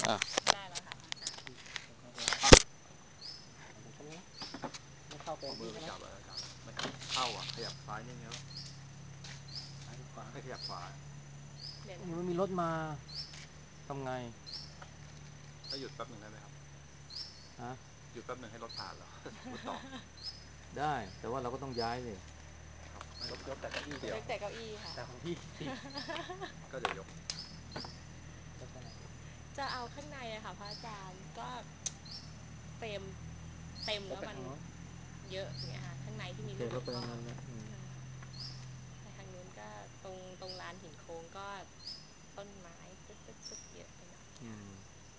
อ่ะได้แล้วค่ะอาจารย์ใช่ไหมไม่เข้าไปเอามือนี่ใช่ไหมไปจับอะจับมันเข้าอ่ะขยับซ้ายนิดนึงซ้ายหรือขวาไม่ขยับขวาเดี๋ยวนะมันมีรถมาทำไงก็หยุดแป๊บหนึ่งได้ไหมครับฮะหยุดแป๊บหนึ่งให้รถผ่านเหรอพูดต่อได้แต่ว่าเราก็ต้องย้ายสิครับไม่ยกแต่เก้าอี้ใช่เดี๋ยวไหมยกแต่เก้าอี้ค่ะแต่ของพี่ก็เดี๋ยวยกยกไปไหนจะเอาข้างในอะค่ะพระอาจารย์ก็เฟรมเต็มยกแล้วมันไปทางโน้นเยอะอย่างเงี้ยค่ะข้างในที่โอมีเครูปหลวงพ่อก็ไปทางนั้นแหละไปทางนู้นก็ตรงลานหินโค้งก็ต้นไม้ตึ๊กเยอะไปหน่อยอืค่ะม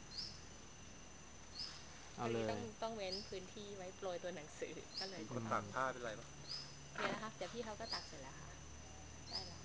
พอดีเอาเลยต้องเว้นพื้นที่ไว้โปรยตัวหนังสือก็เลยมีคต้องนตากผ้าเป็นไรปะเดี๋ยวนะคะเดี๋ยวพี่เขาก็ตักเสร็จแล้วค่ะได้แล้ว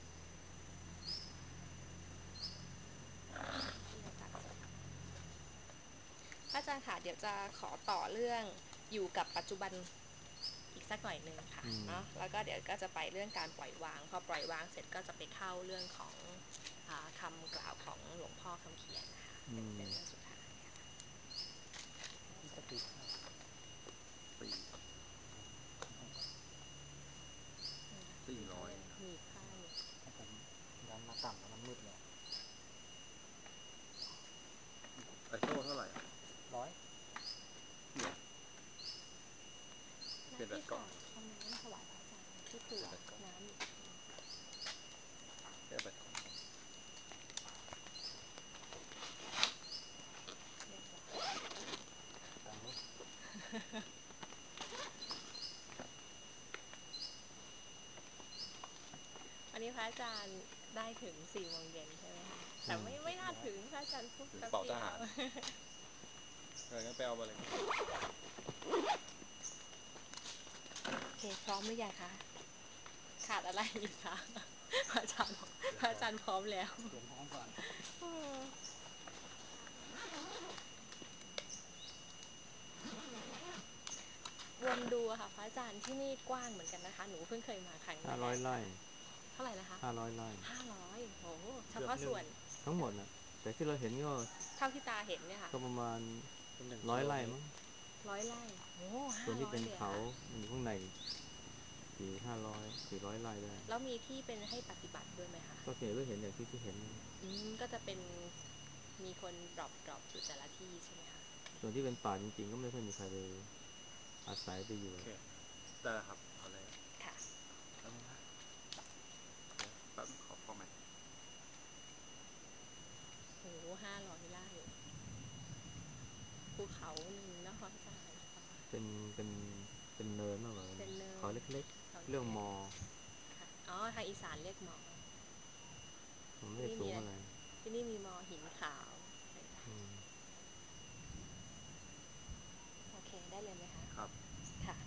พี่เขาตักเสร็จพระอาจารย์ค่ะเดี๋ยวจะขอต่อเรื่องอยู่กับปัจจุบันอีกสักหน่อยนึงค่ะเนาะแล้วก็เดี๋ยวก็จะไปเรื่องการปล่อยวางพอปล่อยวางเสร็จก็จะไปเข้าเรื่องของคำกล่าวของหลวงพ่อคำเขียนนะคะเป็นเรื่องสุดท้ายค่ะที่จะตีข้าวสี่ที่เขา 400 ยังหนีบผ้าอยู่ถ้าผมดันมาต่ำแล้วมันมืดเลยไอโซ่เท่าไหร่อ่ะร้อยเนี่ยเปลี่ยนแบตน้ำที่ก่อนฝากเอาน้ำถวายพระอาจารย์ที่ครัวเปลี่ยนแบตก่อนน้ำอยู่ที่ครัวเปลี่ยนแบตก่อนเรียบร้อยทางนู้นวันนี้พระอาจารย์ได้ถึง4 โมงเย็นใช่ไหมคะแต่ไม่น่าถึงพระอาจารย์พูดถึงแป๊บเป่าทหาเดียวรงั้นไปเอามาเลยโอเคพร้อมหรือยังคะขาดอะไรอีกคะพระอาจารย์บอกพระอาจารย์พร้อมแล้วเตรียมพร้อมก่อนวนดูอะค่ะพระอาจารย์ที่นี่กว้างเหมือนกันนะคะหนูเพิ่งเคยมาครั้งแรก 500 ไร่ค่ะเท่าไหร่นะคะ 500 ไร่ 500โอ้โหเฉเกือบหนึ่งพาะส่วนทั้งหมดน่ะแต่ที่เราเห็นก็เท่าที่ตาเห็นเนี่ยค่ะประมาณเป็น 100 ไร่มั้ง 100 ไร่โอ้ส่วนที่ 500 เป็นเขาเลยอะค่ะมันอยู่ข้างใน400 ไร่ได้แล้วมีที่เป็นให้ปฏิบัติด้วยไหมคะก็เห็นอย่างที่เห็นนั่นแหละก็จะเป็นมีคนดรอปอยู่แต่ละที่ใช่ไหมคะส่วนที่เป็นป่าจริงๆก็ไม่ค่อยมีใครไปอาศัยไปอยู่โอเคหรอกได้ครับเอาเลยค่ะแล้วนึงนะเดี๋ยวแป๊บนึงขอฟอร์แมตโอ้500 ไร่ภูเขาหนึ่งเนาะอาจารย์ค่ะเป็นเป็นเป็นเนินมากกว่าเป็นเนิเขานเล็กเขาๆเรื่องเล็กมอๆค่ะอ๋อทางอีสานเรียกหมอมันไม่ที่นี่มีอะไรได้สูงอะไรที่นี่มีมอหินขาวอะไรนะอืมโอเคได้เลยไหมคะครับค่ะ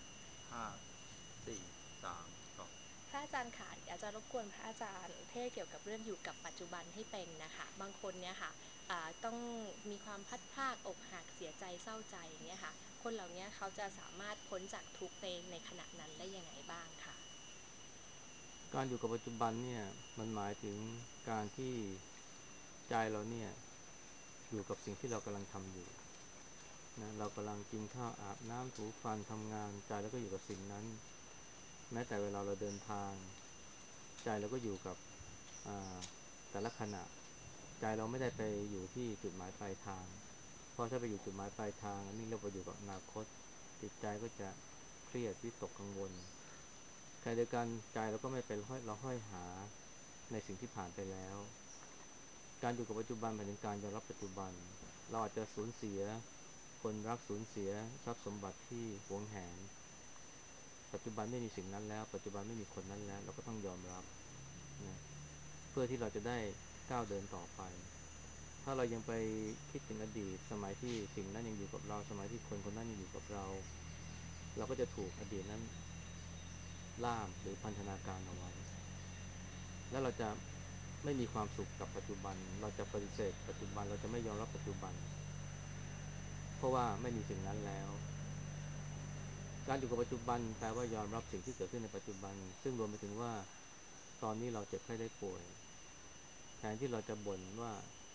5 4 3 2 พระอาจารย์ค่ะอยากจะรบกวนพระอาจารย์เทศเกี่ยวกับเรื่องอยู่กับปัจจุบันให้เป็นนะคะบางคนเนี่ยค่ะต้องมีความพัดพรากอกหักเสียใจเศร้าใจอย่างเงี้ยค่ะคนเหล่านี้เขาจะสามารถพ้นจากทุกข์ในขณะนั้นได้ยังไงบ้างค่ะการอยู่กับปัจจุบันเนี่ยมันหมายถึงการที่ใจเราเนี่ยอยู่กับสิ่งที่เรากำลังทำอยู่นะเรากำลังกินข้าวอาบน้ำถูฟันทำงานใจแล้วก็อยู่กับสิ่งนั้นแม้แต่เวลาเราเดินทางใจเราก็อยู่กับอ่าแต่ละขณะใจเราไม่ได้ไปอยู่ที่จุดหมายปลายทางเพราะถ้าไปอยู่จุดหมายปลายทางอันนี้เราไปอยู่กับอนาคตจิตใจก็จะเครียดวิตกกังวลขณะเดียวกันใจเราก็ไม่เป็นเราห้อยหาในสิ่งที่ผ่านไปแล้วการอยู่กับปัจจุบันหมายถึงการยอมรับปัจจุบันเราอาจจะสูญเสียคนรักสูญเสียทรัพย์สมบัติที่หวงแหนปัจจุบันไม่มีสิ่งนั้นแล้วปัจจุบันไม่มีคนนั้นแล้วเราก็ต้องยอมรับนะเพื่อที่เราจะได้ก้าวเดินต่อไปถ้าเรายังไปคิดถึงอดีตสมัยที่สิ่งนั้นยังอยู่กับเราสมัยที่คนคนนั้นยังอยู่กับเราเราก็จะถูกอดีตนั้นล่ามหรือพันธนาการเอาไว้แล้วเราจะไม่มีความสุขกับปัจจุบันเราจะปฏิเสธปัจจุบันเราจะไม่ยอมรับปัจจุบันเพราะว่าไม่มีสิ่งนั้นแล้วการอยู่กับปัจจุบันแปลว่ายอมรับสิ่งที่เกิดขึ้นในปัจจุบันซึ่งรวมไปถึงว่าตอนนี้เราเจ็บไข้ได้ป่วยแทนที่เราจะบ่นว่า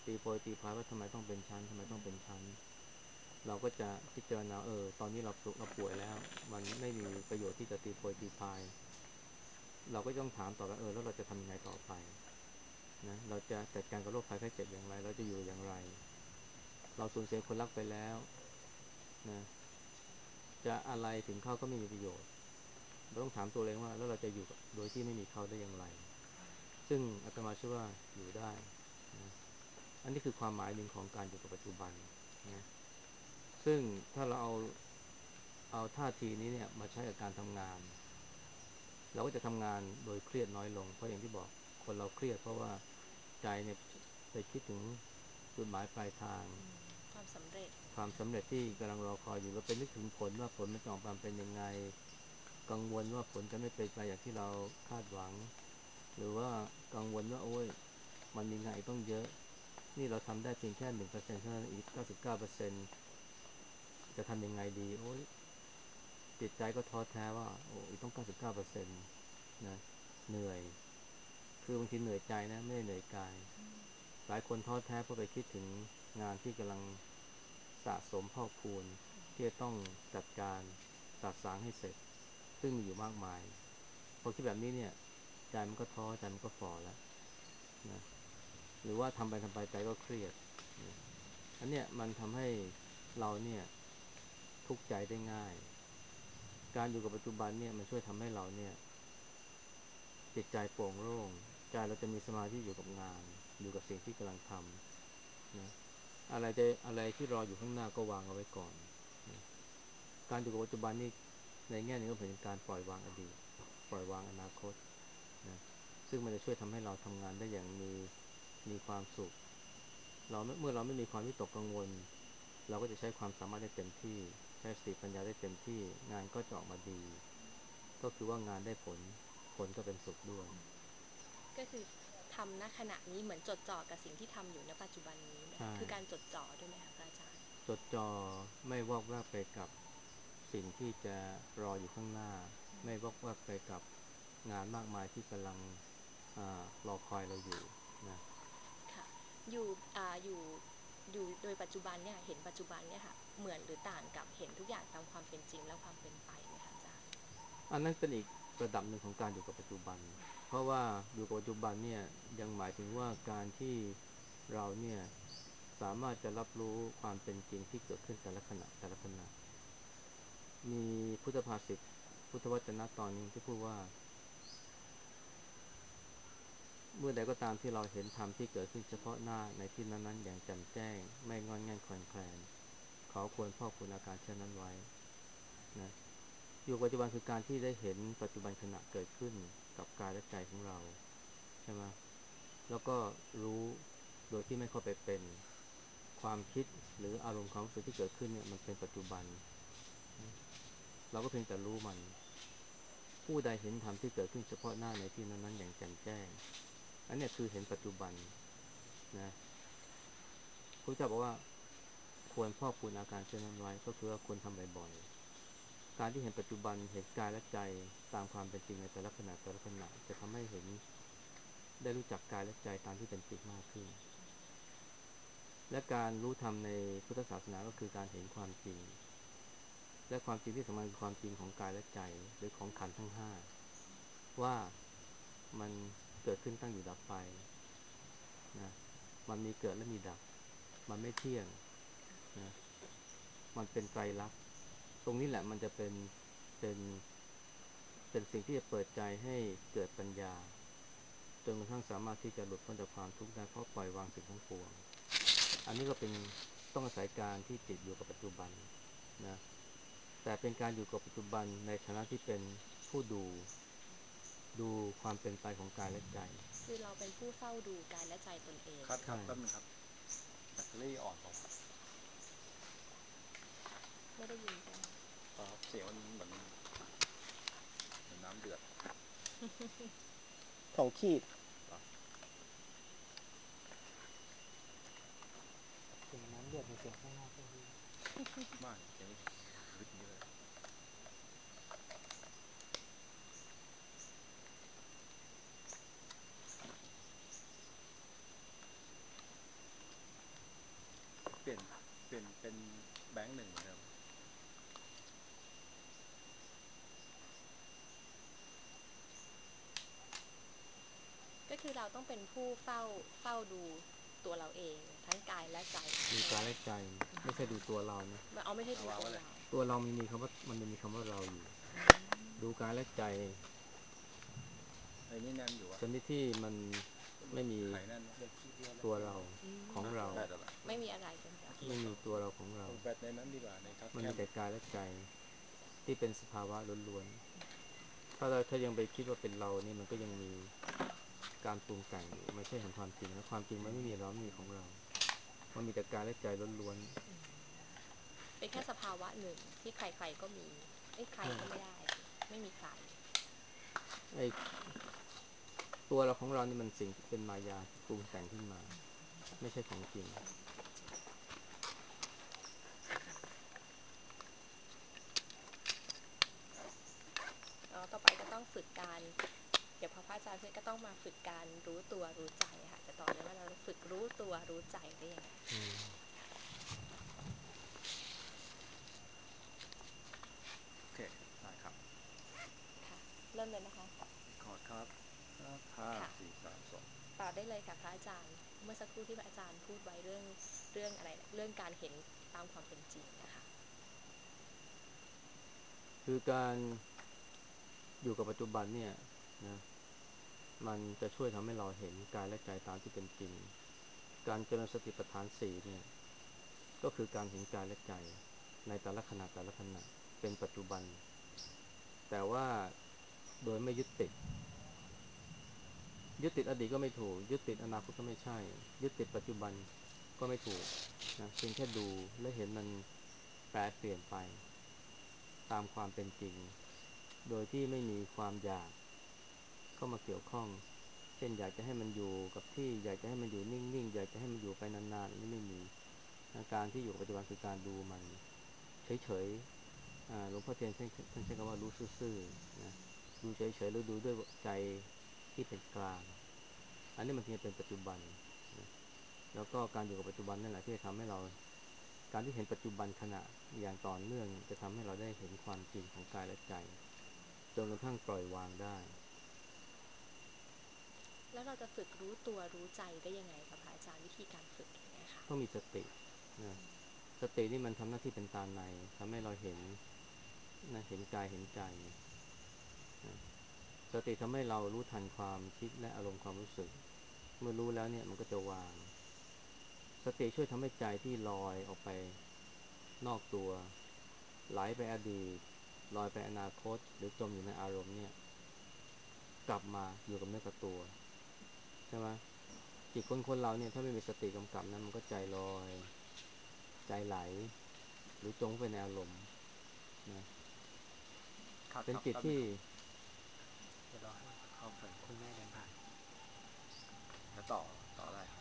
ตีโพยตีพายว่าทำไมต้องเป็นชั้นทำไมต้องเป็นชั้นเราก็จะพิจารณาตอนนี้เราป่วยแล้วมันไม่มีประโยชน์ที่จะตีโพยตีพายเราก็ต้องถามต่อไปแล้วเราจะทำยังไงต่อไปนะเราจะจัดการกับโรคภัยไข้เจ็บอย่างไรเราจะอยู่อย่างไรเราสูญเสียคนรักไปแล้วนะจะอะไรถึงเขาก็ไม่มีประโยชน์เราต้องถามตัวเองว่าแล้วเราจะอยู่โดยที่ไม่มีเขาได้อย่างไรซึ่งอาตมาเชื่อว่าอยู่ได้นะอันนี้คือความหมายหนึ่งของการอยู่กับปัจจุบันนะซึ่งถ้าเราเอาท่าทีนี้เนี่ยมาใช้กับการทำงานเราก็จะทำงานโดยเครียดน้อยลงเพราะอย่างที่บอกคนเราเครียดเพราะว่าใจเนี่ยไปคิดถึงจุดหมายปลายทางความสำเร็จความสำเร็จที่กำลังรอคอยอยู่เราไปนึกถึงผลว่าผลมันจะออกมาเป็นยังไงกังวลว่าผลจะไม่เป็นไปอย่างที่เราคาดหวังหรือว่ากังวลว่าโอ้ยมันมีงานอีกต้องเยอะนี่เราทำได้เพียงแค่1%เท่านั้นอีก99%จะทำยังไงดีโอ้ยจิตใจก็ท้อแท้ว่าโอ้อีกต้อง99%นะเหนื่อยคือบางทีเหนื่อยใจนะไม่ได้เหนื่อยกายหลายคนท้อแท้เพราะไปคิดถึงงานที่กำลังสะสมพอกพูนที่จะต้องจัดการจัดสางให้เสร็จซึ่งมีอยู่มากมายพอคิดแบบนี้เนี่ยใจมันก็ท้อใจมันก็ฝ่อแล้วนะหรือว่าทำไปใจก็เครียดนะอันเนี้ยมันทำให้เราเนี่ยทุกข์ใจได้ง่ายการอยู่กับปัจจุบันเนี่ยมันช่วยทำให้เราเนี่ยจิตใจโปร่งโล่งใจเราจะมีสมาธิอยู่กับงานอยู่กับสิ่งที่กำลังทำนะอะไรที่รออยู่ข้างหน้าก็วางเอาไว้ก่อนนะการอยู่กับปัจจุบันนี่ในแง่นึงก็เป็นการปล่อยวางอดีตปล่อยวางอนาคตนะซึ่งมันจะช่วยทำให้เราทำงานได้อย่างมีความสุขเมื่อเราไม่มีความวิตกกังวลเราก็จะใช้ความสามารถได้เต็มที่ใช้สติปัญญาได้เต็มที่งานก็จะออกมาดีก็คือว่างานได้ผลก็เป็นสุขด้วยก็คือทำณขณะนี้เหมือนจดจ่อกับสิ่งที่ทำอยู่ณปัจจุบันนี้ไหมใช่คือการจดจ่อด้วยไหมคะพระอาจารย์จดจ่อไม่วอกแวกไปกับสิ่งที่จะรออยู่ข้างหน้าไม่วอกแวกไปกับงานมากมายที่กำลังรอคอยเราอยู่นะค่ะอยู่อยู่โดยปัจจุบันเนี่ยเห็นปัจจุบันเนี่ยค่ะเหมือนหรือต่างกับเห็นทุกอย่างตามความเป็นจริงและความเป็นไปไหมคะอาจารย์อันนั้นเป็นอีกระดับหนึ่งของการอยู่กับปัจจุบันเพราะว่าอยู่กับปัจจุบันเนี่ยยังหมายถึงว่าการที่เราเนี่ยสามารถจะรับรู้ความเป็นจริงที่เกิดขึ้นแต่ละขณะมีพุทธภาษิตพุทธวจนะตอนนึงที่พูดว่าเมื่อใดก็ตามที่เราเห็นธรรมที่เกิดขึ้นเฉพาะหน้าในที่นั้นๆอย่างแจ่มแจ้งไม่งอนแง่นคลอนแคลนขอควรพ่อคุณอาการเช่นนั้นไว้นะอยู่ปัจจุบันคือการที่ได้เห็นปัจจุบันขณะเกิดขึ้นกับกายและใจของเราใช่ไหมแล้วก็รู้โดยที่ไม่เข้าไปเป็นความคิดหรืออารมณ์ความรู้สึกที่เกิดขึ้นเนี่ยมันเป็นปัจจุบันนะเราก็เพียงแต่รู้มันผู้ใดเห็นธรรมที่เกิดขึ้นเฉพาะหน้าในที่นั้นๆอย่างแจ่มแจ้งอันเนี้ยคือเห็นปัจจุบันนะพระเจ้าบอกว่าควรพอกพูนอาการเช่นนั้นไว้ก็คือว่าควรทำบ่อยๆการที่เห็นปัจจุบันเห็นกายและใจตามความเป็นจริงในแต่ละขณะจะทำให้เห็นได้รู้จักกายและใจตามที่เป็นจริงมากขึ้นและการรู้ธรรมในพุทธศาสนาก็คือการเห็นความจริงและความจริงที่สำคัญคือความจริงของกายและใจหรือของขันธ์ทั้งห้าว่ามันเกิดขึ้นตั้งอยู่ดับไปนะมันมีเกิดและมีดับมันไม่เที่ยงนะมันเป็นไตรลักษณ์ตรงนี้แหละมันจะเป็นเป็นสิ่งที่จะเปิดใจให้เกิดปัญญาจนกระทั่งสามารถที่จะหลุดพ้นจากความทุกข์ได้เพราะปล่อยวางสิ่งทั้งปวงอันนี้ก็เป็นต้องอาศัยการที่จิตอยู่กับปัจจุบันนะแต่เป็นการอยู่กับปัจจุบันในฐานะที่เป็นผู้ดูความเป็นไปของกายและใจคือเราเป็นผู้เฝ้าดูกายและใจตนเองครับครับใช่แป๊บนึงครับแบตเตอรี่อ่อนเปล่าไม่ได้ยินใช่ไหมครับเสียงมันเหมือนน้ำเดือดของขีดเหรอเสียงน้ำเดือดในเสียงข้างนอกก็ดีไม่เสียงฮึดอย่างนี้เลยลี่ยนเป็นแบงค์หนึ่งเหมือนเดิมก็คือเราต้องเป็นผู้เฝ้าดูตัวเราเองทั้งกายและใจดูกายและใจไม่ใช่ดูตัวเรานะไม่ใช่ดูวางตัวไว้เลยเราตัวเรามันมีคำว่าเราอยู่ดูกายและใจไอ้นี่แน่นอยู่อะชนิดที่มันไม่มีไข่แน่นตัวเราของเราแบตอะไรไม่มีอะไรเป็นเราไม่มีตัวเราของเราแบตในนั้นดีกว่าในทับมันแคมมีแต่กายและใจที่เป็นสภาวะล้วนๆถ้ายังไปคิดว่าเป็นเรานี่มันก็ยังมีการปรุงแต่งอยู่ไม่ใช่ของความจริงแล้วความจริงมันไม่มีเราไม่มีของเรามันมีแต่กายและใจล้วนเป็นแค่สภาวะหนึ่งที่ใครๆก็มีใครก็ไม่ได้ไม่มีใครๆไอ้ตัวเราของเรานี่มันสิ่งที่เป็นมายาที่ปรุงแต่งขึ้นมาไม่ใช่ของจริงต่อไปก็ต้องฝึกการเดี๋ยวพอพระอาจารย์เสร็จก็ต้องมาฝึกการรู้ตัวรู้ใจค่ะจะต่อเลยว่าเราฝึกรู้ตัวรู้ใจได้ยังไงโอเคได้ครับค่ะเริ่มเลยนะคะคอร์ดครับห้าค่ะสี่สามสองต่อได้เลยค่ะพระอาจารย์เมื่อสักครู่ที่พระอาจารย์พูดไว้เรื่องอะไรเรื่องการเห็นตามความเป็นจริงนะคะคือการอยู่กับปัจจุบันเนี่ยนะมันจะช่วยทำให้เราเห็นกายและใจตามที่เป็นจริงการเจริญสติปัฏฐานสี่เนี่ยก็คือการเห็นกายและใจในแต่ละขณะเป็นปัจจุบันแต่ว่าโดยไม่ยึดติดอดีตก็ไม่ถูกยึดติดอนาคตก็ไม่ใช่ยึดติดปัจจุบันก็ไม่ถูกนะเพียงแค่ดูและเห็นมันแปรเปลี่ยนไปตามความเป็นจริงโดยที่ไม่มีความอยากเข้ามาเกี่ยวข้องเช่นอยากจะให้มันอยู่กับที่อยากจะให้มันอยู่นิ่งๆอยากจะให้มันอยู่ไปนานๆอันนี้ไม่มีการที่อยู่กับปัจจุบันคือการดูมันเฉยๆหลวงพ่อเทียนท่านใช้คำว่ารู้ซื่อๆนะดูเฉยๆหรือดูด้วยใจที่เป็นกลางอันนี้มันจึงจะเป็นปัจจุบันนะแล้วก็การอยู่กับปัจจุบันนั่นแหละที่จะทำให้เราการที่เห็นปัจจุบันขณะอย่างต่อเนื่องจะทำให้เราได้เห็นความจริงของกายและใจจนกระทั่งปล่อยวางได้แล้วเราจะฝึกรู้ตัวรู้ใจได้ยังไงคะพระอาจารย์วิธีการฝึกอย่างเงี้ยค่ะต้องมีสตินะสตินี่มันทำหน้าที่เป็นตาในทำให้เราเห็นนะเห็นกายเห็นใจนะสติทำให้เรารู้ทันความคิดและอารมณ์ความรู้สึกเมื่อรู้แล้วเนี่ยมันก็จะวางสติช่วยทำให้ใจที่ลอยออกไปนอกตัวไหลไปอดีตลอยไปอนาคตหรือจมอยู่ในอารมณ์เนี่ยกลับมาอยู่กับเนื้อกับตัวใช่ไหมจิตคนเราเนี่ยถ้าไม่มีสติกำกับนะมันก็ใจลอยใจไหลหรือจมไปในอารมณ์นะครับเป็นครับจิตที่เดี๋ยวรอให้เข้าไปคุณแม่เดินผ่านแล้วต่อได้ครับ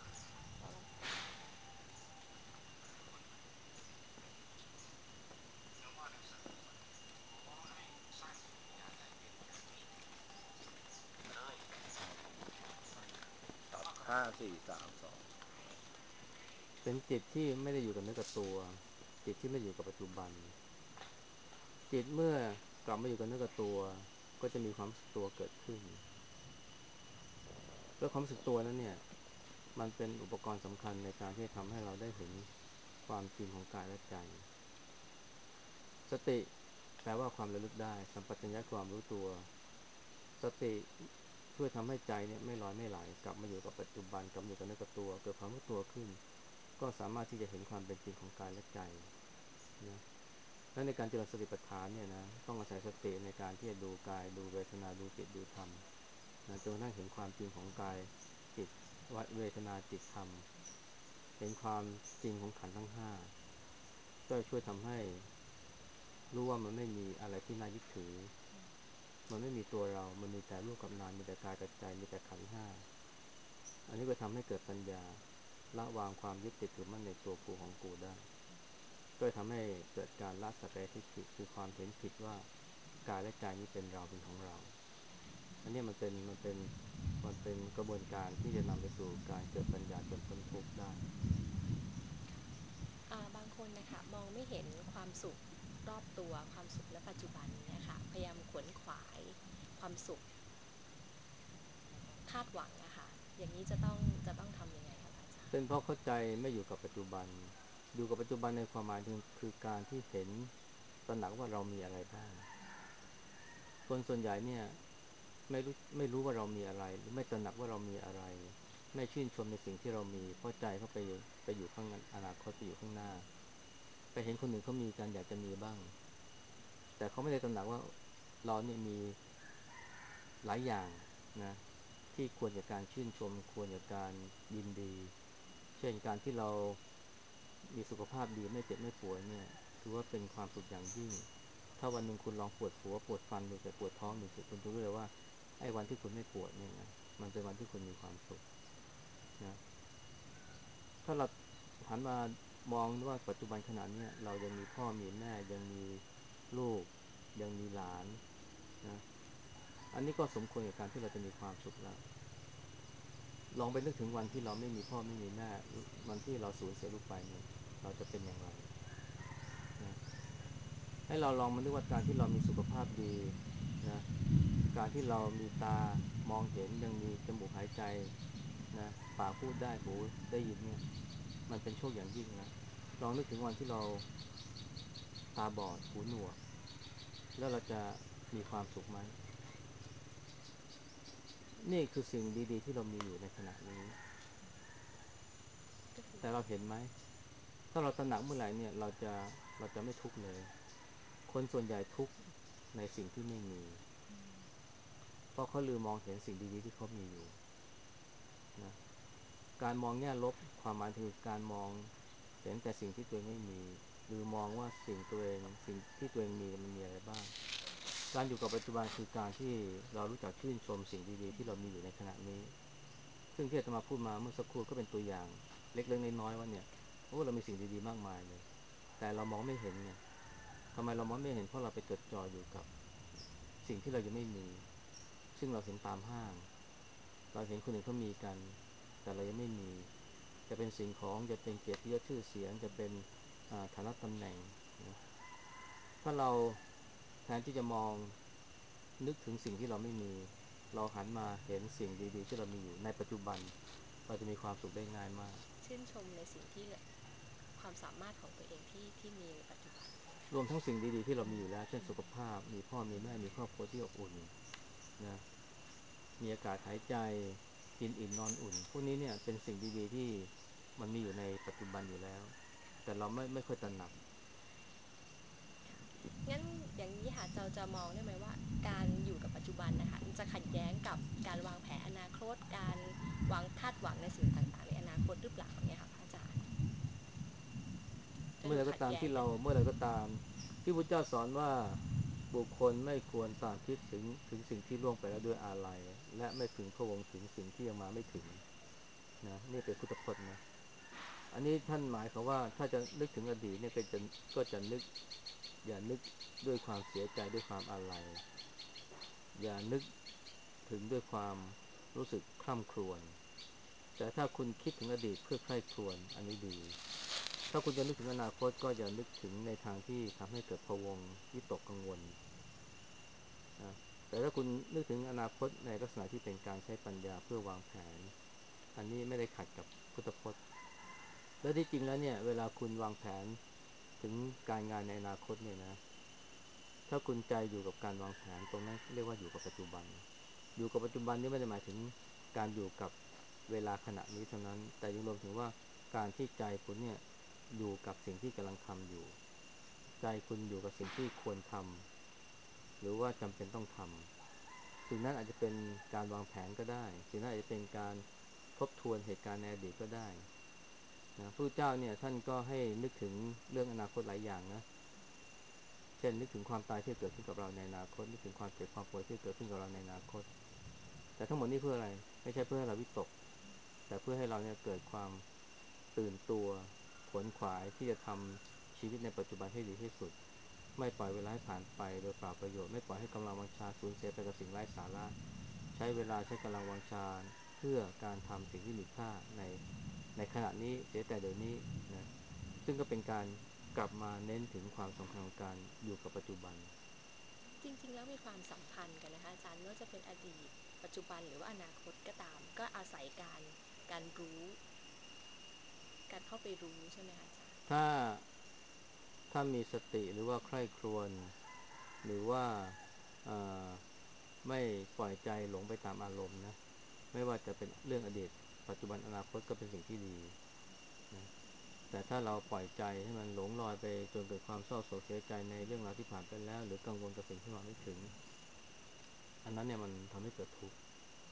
ตัดห้าสี่สามสองเป็นจิตที่ไม่ได้อยู่กับเนื้อกับตัวจิตที่ไม่อยู่กับปัจจุบันจิตเมื่อกลับมาอยู่กับเนื้อกับตัวก็จะมีความรู้สึกตัวเกิดขึ้นแล้วความรู้สึกตัวนั้นเนี่ยมันเป็นอุปกรณ์สำคัญในการที่จะทำให้เราได้เห็นความจริงของกายและใจสติแปลว่าความระลึกได้สัมปชัญญะความรู้ตัวสติช่วยทำให้ใจเนี่ยไม่ลอยไม่ไหลกลับมาอยู่กับปัจจุบันกลับมาอยู่กับเนื้อกับตัวเกิดความรู้ตัวขึ้นก็สามารถที่จะเห็นความเป็นจริงของกายและใจนะและในการเจริญสติปัฏฐานเนี่ยนะต้องอาศัยสติในการที่จะดูกายดูเวทนาดูจิตดูธรรมนะจนกระทั่งเห็นความจริงของกายจิตเวทนาจิตธรรมเห็นความจริงของขันธ์ทั้งห้าก็จะช่วยทำให้รู้ว่ามันไม่มีอะไรที่น่ายึดถือมันไม่มีตัวเรามันมีแต่รูปกับนามมีแต่กายกับใจมีแต่ขันธ์ห้าอันนี้ก็ทำให้เกิดปัญญาละวางความยึดติดถือมั่นในตัวกูของกูได้ก็ทำให้เกิดการละสักกายทิฏฐิคือความเห็นผิดว่ากายและใจนี้เป็นเราเป็นของเราอันนี้มันเป็นกระบวนการที่จะนำไปสู่การเกิดปัญญาจนพ้นทุกข์ได้บางคนงี้ยค่ะมองไม่เห็นความสุขรอบตัวความสุขณปัจจุบันเนี่ยค่ะพยายามขวนขวายความสุขคาดหวังอะค่ะอย่างนี้จะต้องทำยังไงคะพระอาจารเป็นย์เพราะเข้าใจไม่อยู่กับปัจจุบันอยู่กับปัจจุบันในความหมายคือการที่เห็นตระหนักว่าเรามีอะไรบ้างคนส่วนใหญ่เนี่ยไม่รู้ว่าเรามีอะไรหรือไม่ตระหนักว่าเรามีอะไรไม่ชื่นชมในสิ่งที่เรามีเพราะใจเขาไปอยู่ข้างอนาคตไปอยู่ข้างหน้าไปเห็นคนอื่นเขามีกันอยากจะมีบ้างแต่เขาไม่ได้ตระหนักว่าเราเนี่ยมีหลายอย่างนะที่ควรจากการชื่นชมควรจากการยินดีเช่นการที่เรามีสุขภาพดีไม่เจ็บไม่ป่วยเนี่ยถือว่าเป็นความสุขอย่างยิ่งถ้าวันหนึ่งคุณลองปวดหัวปวดฟันดูสิปวดท้องดูสิคุณจะรู้เลยว่าไอ้วันที่คุณไม่ปวดเนี่ยนะมันเป็นวันที่คุณมีความสุขนะถ้าเราหันมามองว่าปัจจุบันขณะนี้เรายังมีพ่อมีแม่ยังมีลูกยังมีหลานนะอันนี้ก็สมควรกับการที่เราจะมีความสุขแล้วลองไปนึกถึงวันที่เราไม่มีพ่อไม่มีแม่วันที่เราสูญเสียลูกไปเนี่ยเราจะเป็นอย่างไรนะให้เราลองมานึกว่าการที่เรามีสุขภาพดีนะการที่เรามีตามองเห็นยังมีจมูกหายใจนะปากพูดได้หูได้ยินเนี่ยมันเป็นโชคอย่างยิ่งนะลองนึกถึงวันที่เราตาบอดหูหนวกแล้วเราจะมีความสุขไหมนี่คือสิ่งดีๆที่เรามีอยู่ในขณะนี้ก็คือแต่เราเห็นไหมถ้าเราตระหนักเมื่อไหร่เนี่ยเราจะไม่ทุกข์เลยคนส่วนใหญ่ทุกข์ในสิ่งที่ไม่มีเพราะเขาลืมมองเห็นสิ่งดีๆที่เขามีอยู่นะการมองแง่ลบความหมายคือการมองเห็นแต่สิ่งที่ตัวเองไม่มีหรือมองว่าสิ่งที่ตัวเองมีมันมีอะไรบ้างการอยู่กับปัจจุบันคือการที่เรารู้จักชื่นชมสิ่งดีๆที่เรามีอยู่ในขณะนี้ซึ่งที่อาตมาพูดมาเมื่อสักครู่ก็เป็นตัวอย่างเล็กๆน้อยๆว่าเนี่ยโอ้เรามีสิ่งดีๆมากมายเลยแต่เรามองไม่เห็นไงทำไมเรามองไม่เห็นเพราะเราไปจดจ่ออยู่กับสิ่งที่เรายังไม่มีซึ่งเราเห็นตามห้างเราเห็นคนอื่นเขามีกันแต่เรายังไม่มีจะเป็นสิ่งของจะเป็นเกียรติยศชื่อเสียงจะเป็นฐานะตำแหน่งนะถ้าเราแทนที่จะมองนึกถึงสิ่งที่เราไม่มีเราหันมาเห็นสิ่งดีๆที่เรามีอยู่ในปัจจุบันเราจะมีความสุขได้ง่ายมากชื่นชมในสิ่งที่ความสามารถของตัวเองที่มีในปัจจุบันรวมทั้งสิ่งดีๆที่เรามีอยู่แล้วเช่นสุขภาพมีพ่อมีแม่มีครอบครัวที่อบอุ่นนะมีอากาศหายใจกินอิ่มนอนอุ่นพวกนี้เนี่ยเป็นสิ่งดีๆที่มันมีอยู่ในปัจจุบันอยู่แล้วแต่เราไม่ค่อยตระหนักงั้นอย่างนี้ค่ะเราจะมองได้ไหมว่าการอยู่กับปัจจุบันนะคะจะขัดแย้งกับการวางแผนอนาคตการวางคาดหวังในสิ่งต่างๆในอนาคตหรือเปล่าเนี่ยค่ะพระอาจารย์จะเมื่อไรก็ดูขัดแย้งตามที่เรากันไหมเมื่อไรก็ตามที่พุทธเจ้าสอนว่าบุคคลไม่ควรตามคิดถึงสิ่งที่ล่วงไปแล้วด้วยอาลัยและไม่พึงพะวงถึงสิ่งที่ยังมาไม่ถึงนะนี่เป็นพุทธพจน์นะอันนี้ท่านหมายความว่าถ้าจะนึกถึงอดีตเนี่ยก็จะนึกอย่านึกด้วยความเสียใจด้วยความอาลัยอย่านึกถึงด้วยความรู้สึกคร่ำครวญแต่ถ้าคุณคิดถึงอดีตเพื่อใคร่ครวญอันนี้ดีถ้าคุณจะนึกถึงอนาคตก็อย่านึกถึงในทางที่ทำให้เกิดพะวงวิตกกังวลนะแต่ถ้าคุณนึกถึงอนาคตในลักษณะที่เป็นการใช้ปัญญาเพื่อวางแผนอันนี้ไม่ได้ขัดกับพุทธพจน์และที่จริงแล้วเนี่ยเวลาคุณวางแผนถึงการงานในอนาคตเนี่ยนะถ้าคุณใจอยู่กับการวางแผนตรงนั้นเรียกว่าอยู่กับปัจจุบันอยู่กับปัจจุบันนี่ไม่ได้หมายถึงการอยู่กับเวลาขณะนี้เท่านั้นแต่ยังรวมถึงว่าการที่ใจคุณเนี่ยอยู่กับสิ่งที่กำลังทำอยู่ใจคุณอยู่กับสิ่งที่ควรทำหรือว่าจำเป็นต้องทำสิ่งนั้นอาจจะเป็นการวางแผนก็ได้สิ่งนั้นอาจจะเป็นการทบทวนเหตุการณ์ในอดีตก็ได้นะพระเจ้าเนี่ยท่านก็ให้นึกถึงเรื่องอนาคตหลายอย่างนะเช่นนึกถึงความตายที่เกิดขึ้นกับเราในอนาคตนึกถึงความเจ็บความป่วยที่เกิดขึ้นกับเราในอนาคตแต่ทั้งหมดนี้เพื่ออะไรไม่ใช่เพื่อให้เราวิตกแต่เพื่อให้เราเนี่ยเกิดความตื่นตัวขวนขวายที่จะทำชีวิตในปัจจุบันให้ดีที่สุดไม่ปล่อยเวลาให้ผ่านไปโดยเปล่าประโยชน์ไม่ปล่อยให้กำลังวังชาสูญเสียไปกับสิ่งไร้สาระใช้เวลาใช้กำลังวังชาเพื่อการทำสิ่งที่มีค่าในขณะนี้เสียแต่เดี๋ยวนี้นะซึ่งก็เป็นการกลับมาเน้นถึงความสำคัญของการอยู่กับปัจจุบันจริงๆแล้วมีความสัมพันธ์กันนะคะอาจารย์ไม่ว่าจะเป็นอดีตปัจจุบันหรือว่าอนาคตก็ตามก็อาศัยการรู้การเข้าไปรู้ใช่ไหมคะอาจารย์ถ้ามีสติหรือว่าใคร่ครวญหรือว่าเอ่อไม่ปล่อยใจหลงไปตามอารมณ์นะไม่ว่าจะเป็นเรื่องอดีตปัจจุบันอนาคตก็เป็นสิ่งที่ดีนะแต่ถ้าเราปล่อยใจให้มันหลงลอยไปจนเกิดความเศร้าโศกเสียใจในเรื่องราวที่ผ่านไปแล้วหรือกังวลกับสิ่งที่มาไม่ถึงอันนั้นเนี่ยมันทำให้เกิดทุกข์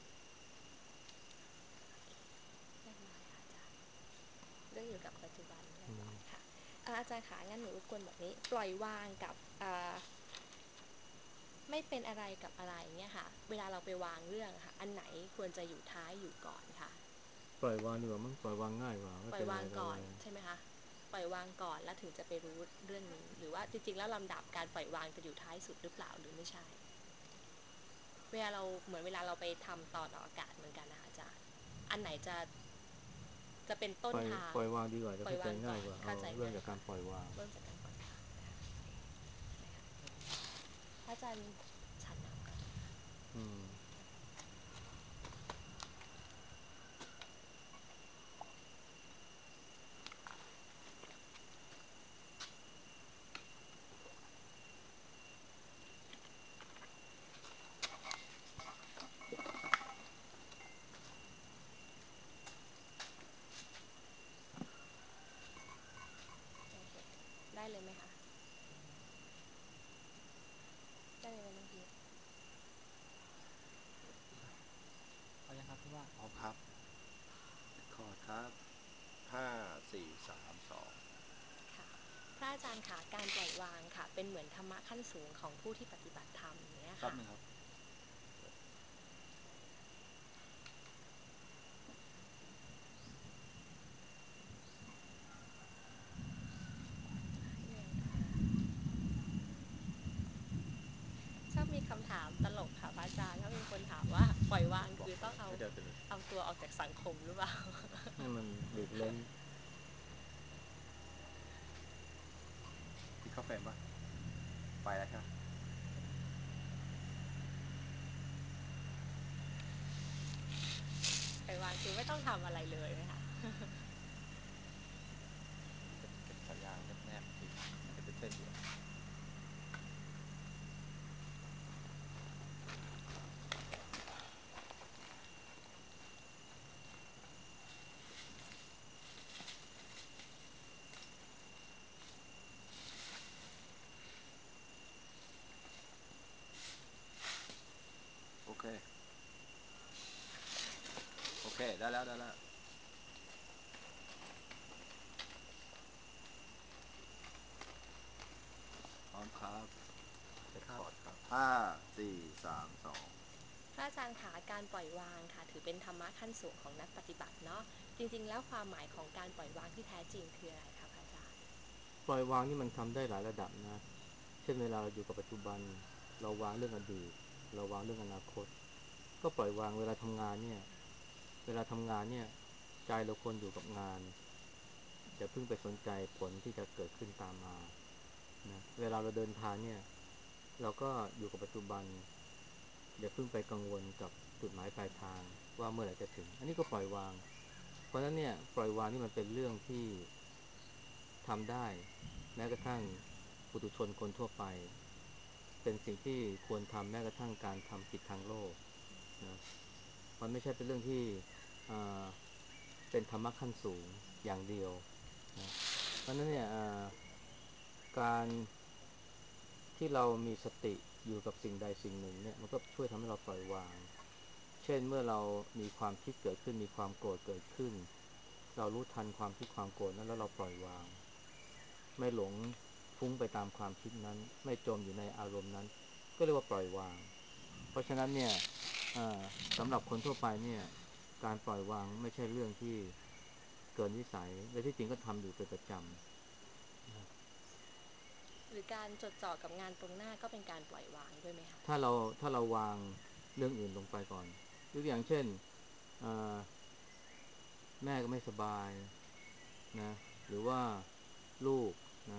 เรียบร้อยค่ะอาจารย์เรื่องอยู่กับปัจจุบันเรียบร้อยค่ะอาจารย์คะงั้นหนูรบกวนแบบนี้ปล่อยวางกับไม่เป็นอะไรกับอะไรเนี่ยค่ะเวลาเราไปวางเรื่องค่ะอันไหนควรจะอยู่ท้ายอยู่ก่อนค่ะปล่อยวางดีกว่ามั้งปล่อยวางง่ายกว่าไม่ปล่อเป็นอะไรยวางก่อนกับอะไรใช่ไหมคะปล่อยวางก่อนแล้วถึงจะไปรู้เรื่องนี้หรือว่าจริงๆแล้วลำดับการปล่อยวางจะอยู่ท้ายสุดหรือเปล่าหรือไม่ใช่เวลาเราเหมือนเวลาเราไปทำตอนออกอากาศเหมือนกันนะคะอาจารย์อันไหนจะเป็นต้นทางปล่อยวางดีกว่าจะปล่อเข้าใจยวางก่อนง่ายกว่าเอาเข้าใจเริ่มจากการง่ายค่ะปล่อยวางเริ่มจากการปล่อยวางนะคะใช่ค่ะพระอาจารย์ฉันน้ำก่อนนะคะอืมโอเคได้เลยไหมคะได้เลยไหมน้องพีทเอายังครับพี่ว่านพร้อมครับคอร์ดครับ5 4 3 2 ค่ะพระอาจารย์ค่ะการปล่อยวางค่ะเป็นเหมือนธรรมะขั้นสูงของผู้ที่ปฏิบัติธรรมอย่างเนี้ยค่ะแป๊บหนึ่งครับเรื่องค่ะชอบมีคำถามตลกค่ะพระอาจารย์ถ้ามีคนถามว่าปล่อยวางบอกคือต้องเอาให้เดินไปเลยเอาตัวออกจากสังคมหรือเปล่าให้มันหลีกเล้นพี่เข้าเฟรมปะไปแล้วใช่ไหมปล่อยวางคือไม่ต้องทำอะไรเลยไหมคะเป็นสายยางแนบๆติดเป็นเส้นอยู่โอเคโอเคได้แล้วพร้อมครับเช็คครับคอร์ดครับ 5 4 3 2 พระอาจารย์ขาการปล่อยวางค่ะถือเป็นธรรมะขั้นสูงของนักปฏิบัติเนาะจริงๆแล้วความหมายของการปล่อยวางที่แท้จริงคืออะไรคะพระอาจารย์ปล่อยวางนี่มันทำได้หลายระดับนะเช่นเวลาเราอยู่กับปัจจุบันเราวางเรื่องอดีตเราวางเรื่องอนาคตก็ปล่อยวางเวลาทำงานเนี่ยใจเราควรอยู่กับงานอย่าเพิ่งไปสนใจผลที่จะเกิดขึ้นตามมานะเวลาเราเดินทางเนี่ยเราก็อยู่กับปัจจุบันอย่าเพิ่งไปกังวลกับจุดหมายปลายทางว่าเมื่อไหร่จะถึงอันนี้ก็ปล่อยวางเพราะฉะนั้นเนี่ยปล่อยวางนี่มันเป็นเรื่องที่ทำได้แม้กระทั่งปุถุชนคนทั่วไปเป็นสิ่งที่ควรทำแม้กระทั่งการทำกิจทางโลกนะมันไม่ใช่เป็นเรื่องที่อ่าเป็นธรรมะขั้นสูงอย่างเดียวนะเพราะฉะนั้นเนี่ยการที่เรามีสติอยู่กับสิ่งใดสิ่งหนึ่งเนี่ยมันก็ช่วยทำให้เราปล่อยวางเช่นเมื่อเรามีความคิดเกิดขึ้นมีความโกรธเกิดขึ้นเรารู้ทันความคิดความโกรธนั้นแล้วเราปล่อยวางไม่หลงฟุ้งไปตามความคิดนั้นไม่จมอยู่ในอารมณ์นั้นก็เรียกว่าปล่อยวางเพราะฉะนั้นเนี่ยสำหรับคนทั่วไปเนี่ยการปล่อยวางไม่ใช่เรื่องที่เกินวิสัยและที่จริงก็ทำอยู่เป็นประจำหรือการจดจ่อกับงานตรงหน้าก็เป็นการปล่อยวางด้วยไหมคะถ้าเราวางเรื่องอื่นลงไปก่อนยกตัวอย่างเช่นเอ่อแม่ก็ไม่สบายนะหรือว่าลูกนะ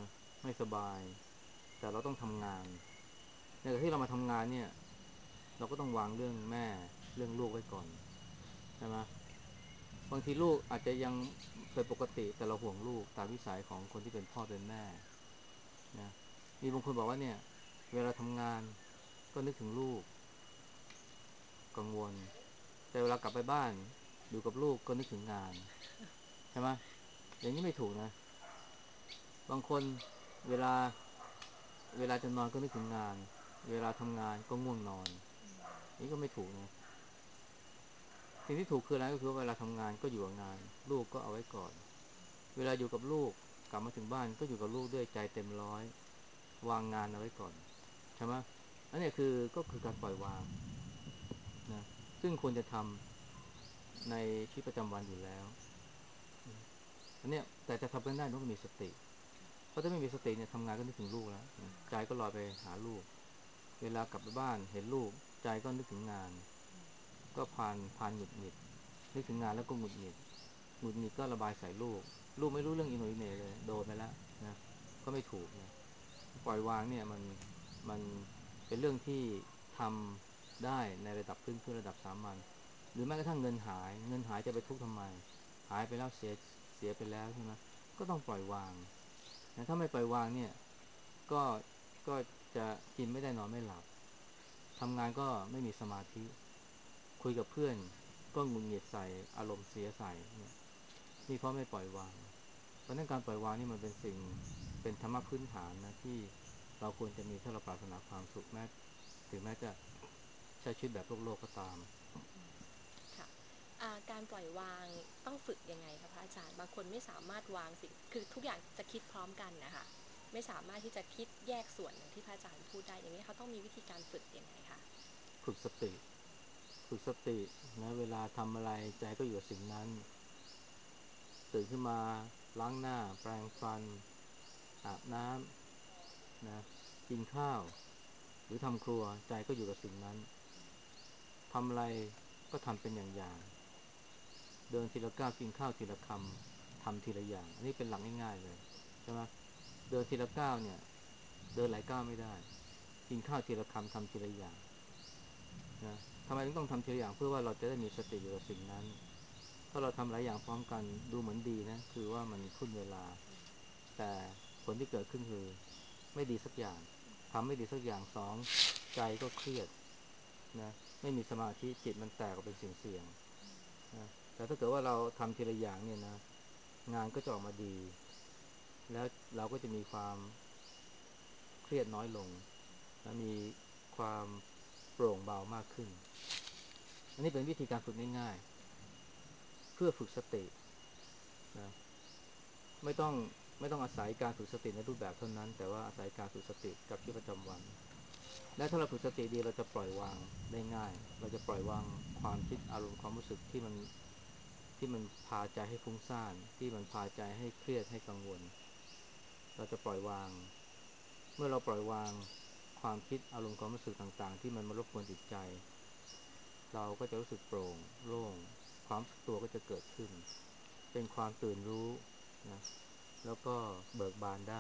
ไม่สบาย แต่เราต้องทำงานในขณะที่เรามาทำงานเนี่ยเราก็ต้องวางเรื่องแม่เรื่องลูกไว้ก่อนใช่ไหมบางทีลูกอาจจะยังเป็นปกติแต่เราห่วงลูกตามวิสัยของคนที่เป็นพ่อเป็นแม่นะมีบางคนบอกว่าเนี่ยเวลาทำงานก็นึกถึงลูกกังวลแต่เวลากลับไปบ้านอยู่กับลูกก็นึกถึงงานใช่ไหมอย่างนี้ไม่ถูกนะบางคนเวลาจะนอนก็นึกถึงงานเวลาทำงานก็ง่วงนอนนี่ก็ไม่ถูกนะสิ่งที่ถูกคืออะไรก็คือเวลาทำงานก็อยู่กับงานลูกก็เอาไว้ก่อนเวลาอยู่กับลูกกลับมาถึงบ้านก็อยู่กับลูกด้วยใจเต็มร้อยวางงานเอาไว้ก่อนใช่ไหมอันนี้ก็คือการปล่อยวางนะซึ่งควรจะทำในชีวิตประจำวันอยู่แล้วอันเนี้ยแต่จะทำกันได้ต้องมีสติเพราะถ้าไม่มีสติเนี่ยทำงานก็นึกถึงลูกแล้วนะใจก็ลอยไปหาลูกเวลากลับไปบ้านเห็นลูกใจก็นึกถึงงานก็พานหงุดหงิดนึกถึงงานแล้วก็หงุดหงิดก็ระบายใส่ลูกไม่รู้เรื่องอิโหนอิเหน่เลยโดนไปแล้วนะก็ไม่ถูกนะปล่อยวางเนี่ยมันเป็นเรื่องที่ทำได้ในระดับพื้นระดับสามัญหรือแม้กระทั่งเงินหายจะไปทุกข์ทำไมหายไปแล้วเสียไปแล้วใช่ไหมก็ต้องปล่อยวางนะถ้าไม่ปล่อยวางเนี่ยก็ก็จะกินไม่ได้นอนไม่หลับทำงานก็ไม่มีสมาธิคุยกับเพื่อนก็หงุดหงิดใส่อารมณ์เสียใส่เนี่ยนี่เพราะไม่ปล่อยวางเพราะนั้นการปล่อยวางนี่มันเป็นธรรมะพื้นฐานนะที่เราควรจะมีถ้าเราปรารถนาความสุขถึงแม้จะใช้ชีวิตแบบโลกก็ตามค่ะการปล่อยวางต้องฝึกยังไงคะพระอาจารย์บางคนไม่สามารถวางสิ่งคือทุกอย่างจะคิดพร้อมกันนะคะไม่สามารถที่จะคิดแยกส่วนอย่างที่พระอาจารย์พูดได้อย่างนี้เขาต้องมีวิธีการฝึกยังไงคะฝึกสตินะเวลาทำอะไรใจก็อยู่กับสิ่งนั้นตื่นขึ้นมาล้างหน้าแปรงฟันอาบน้ำนะกินข้าวหรือทำครัวใจก็อยู่กับสิ่งนั้นทำอะไรก็ทำเป็นอย่างๆเดินทีละก้าวกินข้าวทีละคำทำทีละอย่างอันนี้เป็นหลักง่ายๆเลยใช่ไหมเดินทีละก้าวเนี่ยเดินหลายก้าวไม่ได้กินข้าวทีละคำทำทีละอย่างนะทำไมต้องทำทีละอย่างเพื่อว่าเราจะได้มีสติอยู่กับสิ่งนั้นถ้าเราทำหลายอย่างพร้อมกันดูเหมือนดีนะคือว่ามันทุ่นเวลาแต่ผลที่เกิดขึ้นคือไม่ดีสักอย่างทำไม่ดีสักอย่างสองใจก็เครียดนะไม่มีสมาธิจิตมันแตกออกเป็นเสี่ยงนะแต่ถ้าเกิดว่าเราทำทีละอย่างเนี่ยนะงานก็จะออกมาดีแล้วเราก็จะมีความเครียดน้อยลงและมีความโปร่งเบามากขึ้นอันนี้เป็นวิธีการฝึกง่ายๆเพื่อฝึกสตินะไม่ต้องไม่ต้องอาศัยการฝึกสติในรูปแบบเท่านั้นแต่ว่าอาศัยการฝึกสติกับชีวิตประจำวันและถ้าเราฝึกสติดีเราจะปล่อยวางได้ง่ายเราจะปล่อยวางความคิดอารมณ์ความรู้สึกที่มันพาใจให้ฟุ้งซ่านที่มันพาใจให้เครียดให้กังวลเราจะปล่อยวางเมื่อเราปล่อยวางความคิดอารมณ์ความรู้สึกต่างๆที่มันมารบกวนจิตใจเราก็จะรู้สึกโปร่งโล่งความรู้สึกตัวก็จะเกิดขึ้นเป็นความตื่นรู้นะแล้วก็เบิกบานได้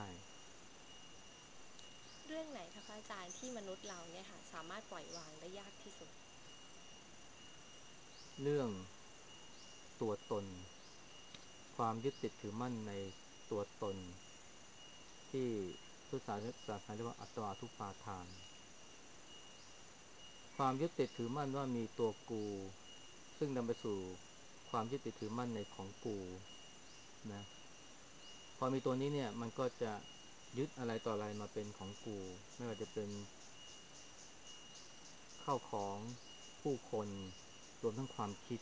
เรื่องไหนคะพระอาจารย์ที่มนุษย์เราเนี่ยค่ะสามารถปล่อยวางได้ยากที่สุดเรื่องตัวตนความยึดติดถือมั่นในตัวตนที่พุทธศาสนาเรียกว่าอัตตวาทุปาทานความยึดติดถือมั่นว่ามีตัวกูซึ่งนำไปสู่ความยึดติดถือมั่นในของกูนะพอมีตัวนี้เนี่ยมันก็จะยึดอะไรต่ออะไรมาเป็นของกูไม่ว่าจะเป็นข้าวของผู้คนรวมทั้ง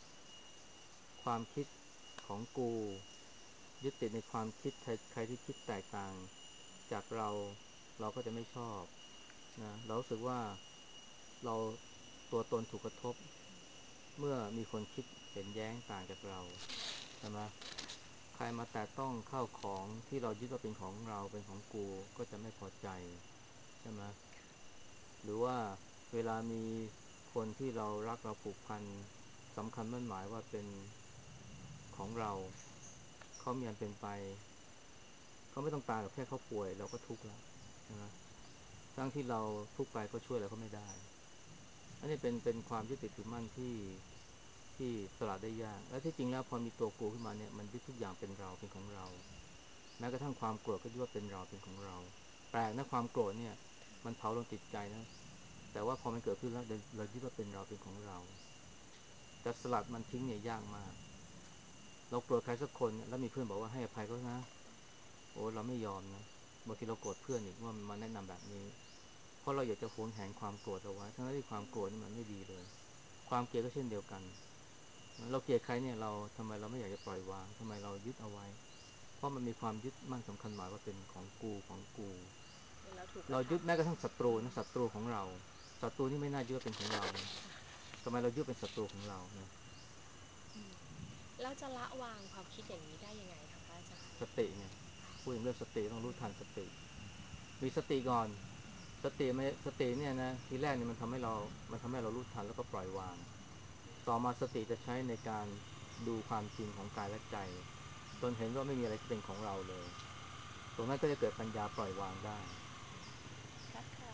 ความคิดของกูยึดติดในความคิดใครที่คิดแตกต่างจากเราก็จะไม่ชอบนะเรารู้สึกว่าเราตัวตนถูกกระทบเมื่อมีคนคิดเห็นแย้งต่างจากเราใช่ไหมใครมาแตะต้องเข้าของที่เรายึดว่าเป็นของเราเป็นของกูก็จะไม่พอใจใช่ไหมหรือว่าเวลามีคนที่เรารักเราผูกพันสำคัญมั่นหมายว่าเป็นของเราเขามีอันเป็นไปเขาไม่ต้องตายหรอกแค่เขาป่วยเราก็ทุกข์แล้วใช่ไหมทั้งที่เราทุกข์ไปก็ช่วยอะไรเขาไม่ได้อันนี้เป็นความยึดติดถือมั่นที่สละได้ยากและที่จริงแล้วพอมีตัวกูขึ้นมาเนี่ยมันยึดทุกอย่างเป็นเราเป็นของเราแม้กระทั่งความโกรธก็ยึดว่าเป็นเราเป็นของเราแปลกนะความโกรธเนี่ยมันเผาลงจิตใจนะแต่ว่าพอมันเกิดขึ้นแล้วเรายึดว่าเป็นเราเป็นของเราแต่สลัดมันทิ้งเนี่ยยากมากเราโกรธใครสักคนแล้วมีเพื่อนบอกว่าให้อภัยเขานะโอ้เราไม่ยอมนะบางทีเราโกรธเพื่อนอีกว่ามันมาแนะนำแบบนี้เพราะเราอยากจะหวงแหนความโกรธเอาไว้ทั้งที่ความโกรธนี่มันไม่ดีเลยความเกลียดก็เช่นเดียวกันเราเกลียดใครเนี่ยเราทำไมเราไม่อยากจะปล่อยวางทำไมเรายึดเอาไว้เพราะมันมีความยึดมั่นสำคัญหมายว่าเป็นของกูของกูเราถูกกเราระยึดแม้ทำกระทั่งศัตรูนะศัตรูของเราศัตรูนี่ไม่น่ายึดเป็นของเรานะทำไมเรายึดเป็นศัตรูของเรานะแล้วจะละวางความคิดอย่างนี้ได้ยังไงคะพระอาจารย์สติไงพูดถึงเรื่องสติต้องรู้ทันสติมีสติก่อนสติเนี่ยนะทีแรกเนี่ยมันทำให้เรารู้ทันแล้วก็ปล่อยวางต่อมาสติจะใช้ในการดูความจริงของกายและใจจนเห็นว่าไม่มีอะไรที่เป็นของเราเลยตรงนั้นก็จะเกิดปัญญาปล่อยวางได้ค่ะ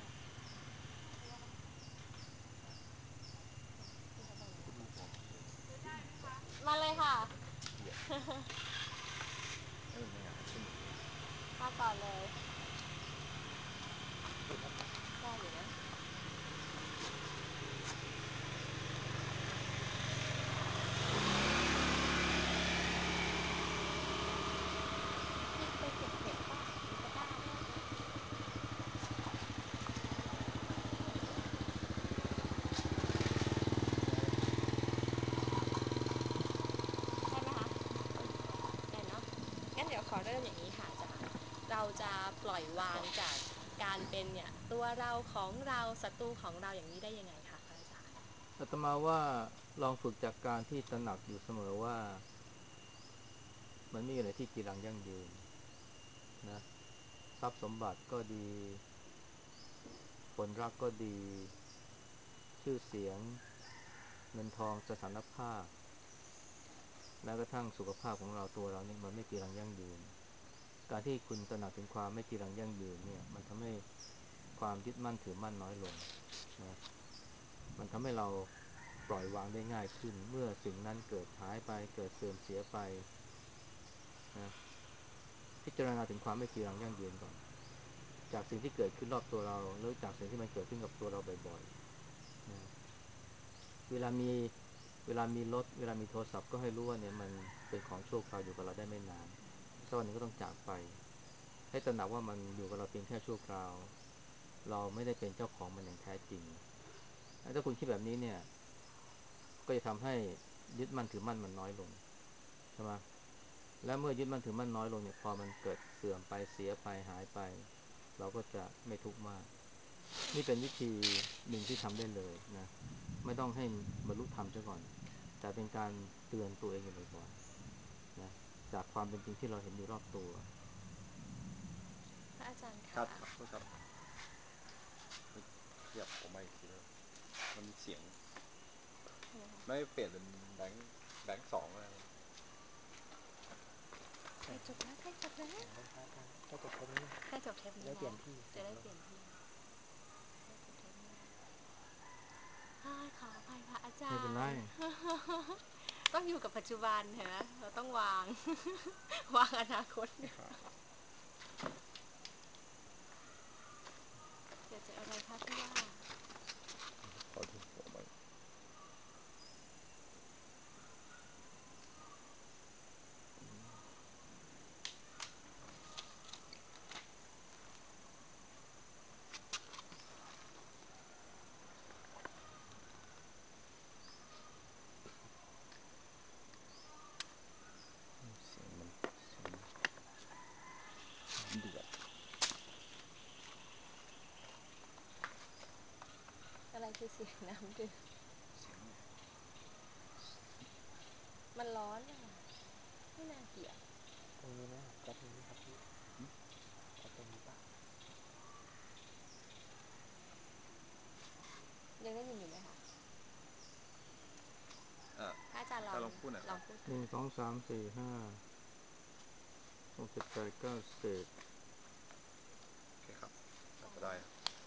พี่เขาบอกไงคุณดูหัวของเลยมาเลยค่ะเหยียดไม่อยากขึ้นมาก่อนเลยขึ้นครับได้อยู่นะพี่ไปเก็บเห็ดป่ะมีตะกร้าด้วยใช่ไหมคะได้เนาะงั้นเดี๋ยวขอเริ่มอย่างนี้ค่ะอาจารย์เราจะปล่อยวางจากการเป็นเนี่ยตัวเราของเราศัตรูของเราอย่างนี้ได้ยังไงคะพระอาจารย์อาตมาว่าลองฝึกจากการที่ตระหนักอยู่เสมอว่ามันไม่มีอะไรที่จีรังยั่งยืนนะทรัพย์สมบัติก็ดีคนรักก็ดีชื่อเสียงเงินทองสถานภาพแม้กระทั่งสุขภาพของเราตัวเราเนี่ยมันไม่จีรังยั่งยืนการที่คุณตระหนักถึงความไม่จีรังยั่งยืนเนี่ยมันทำให้ความยึดมั่นถือมั่นน้อยลงนะมันทำให้เราปล่อยวางได้ง่ายขึ้นเมื่อสิ่งนั้นเกิดหายไปเกิดเสื่อมเสียไปนะพิจารณาถึงความไม่จีรังยั่งยืนก่อนจากสิ่งที่เกิดขึ้นรอบตัวเราหรือจากสิ่งที่มันเกิดขึ้นกับตัวเราบ่อยๆนะเวลามีเวลามีรถเวลามีโทรศัพท์ก็ให้รู้ว่าเนี่ยมันเป็นของชั่วคราวอยู่กับเราได้ไม่นานสักวันหนึ่งก็ต้องจากไปให้ตระหนักว่ามันอยู่กับเราเพียงแค่ชั่วคราวเราไม่ได้เป็นเจ้าของมันอย่างแท้จริงถ้าคุณคิดแบบนี้เนี่ยก็จะทำให้ยึดมั่นถือมั่นมันน้อยลงใช่ไหมและเมื่อยึดมั่นถือมั่นน้อยลงเนี่ยพอมันเกิดเสื่อมไปเสียไปหายไปเราก็จะไม่ทุกข์มากนี่เป็นวิธีหนึ่งที่ทำได้เลยนะไม่ต้องให้บรรลุธรรมซะก่อนแต่เป็นการเตือนตัวเองอยู่บ่อยๆนะจากความเป็นจริงที่เราเห็นอยู่รอบตัวพระอาจารย์ครัคะบครับโทษครับขยับออกมาอีกทีแล้วมันมีเสียงไม่เปลี่ยนเป็นแบงค์สองอะไรใกล้จบแล้วใกล้จบแล้วของพระอาจารย์ก็จบแค่นี้ใกล้จบเทปนี้ได้เปลี่แล้วยนที่จะได้เปลี่ยนที่ใกล้จบเทปนี้แล้วขออภัยพระอาจาไม่เป็นไรรย์ต้องอยู่กับปัจจุบันเห็นไหมเราต้องวางวางอนาคตเกิดจากอะไรคะพี่ว่าขอดูหัวใหม่เสียงมันเดือดอะไรคือเสียงน้ำเดือดเสียงมันร้อนอ่ะไม่น่าเกี่ยวตรงนี้ไหมก็ตรงนี้ครับพี่ก็ตรงนี้ป่ะยังได้ยินอยู่ไหมคะเออถ้าอาจารย์ลองก็ลองพูดหน่อยครับลองพูดหนึ่งสองสามสี่ห้า 6 7 8 9 state โอเคครับน่าจะได้ครับ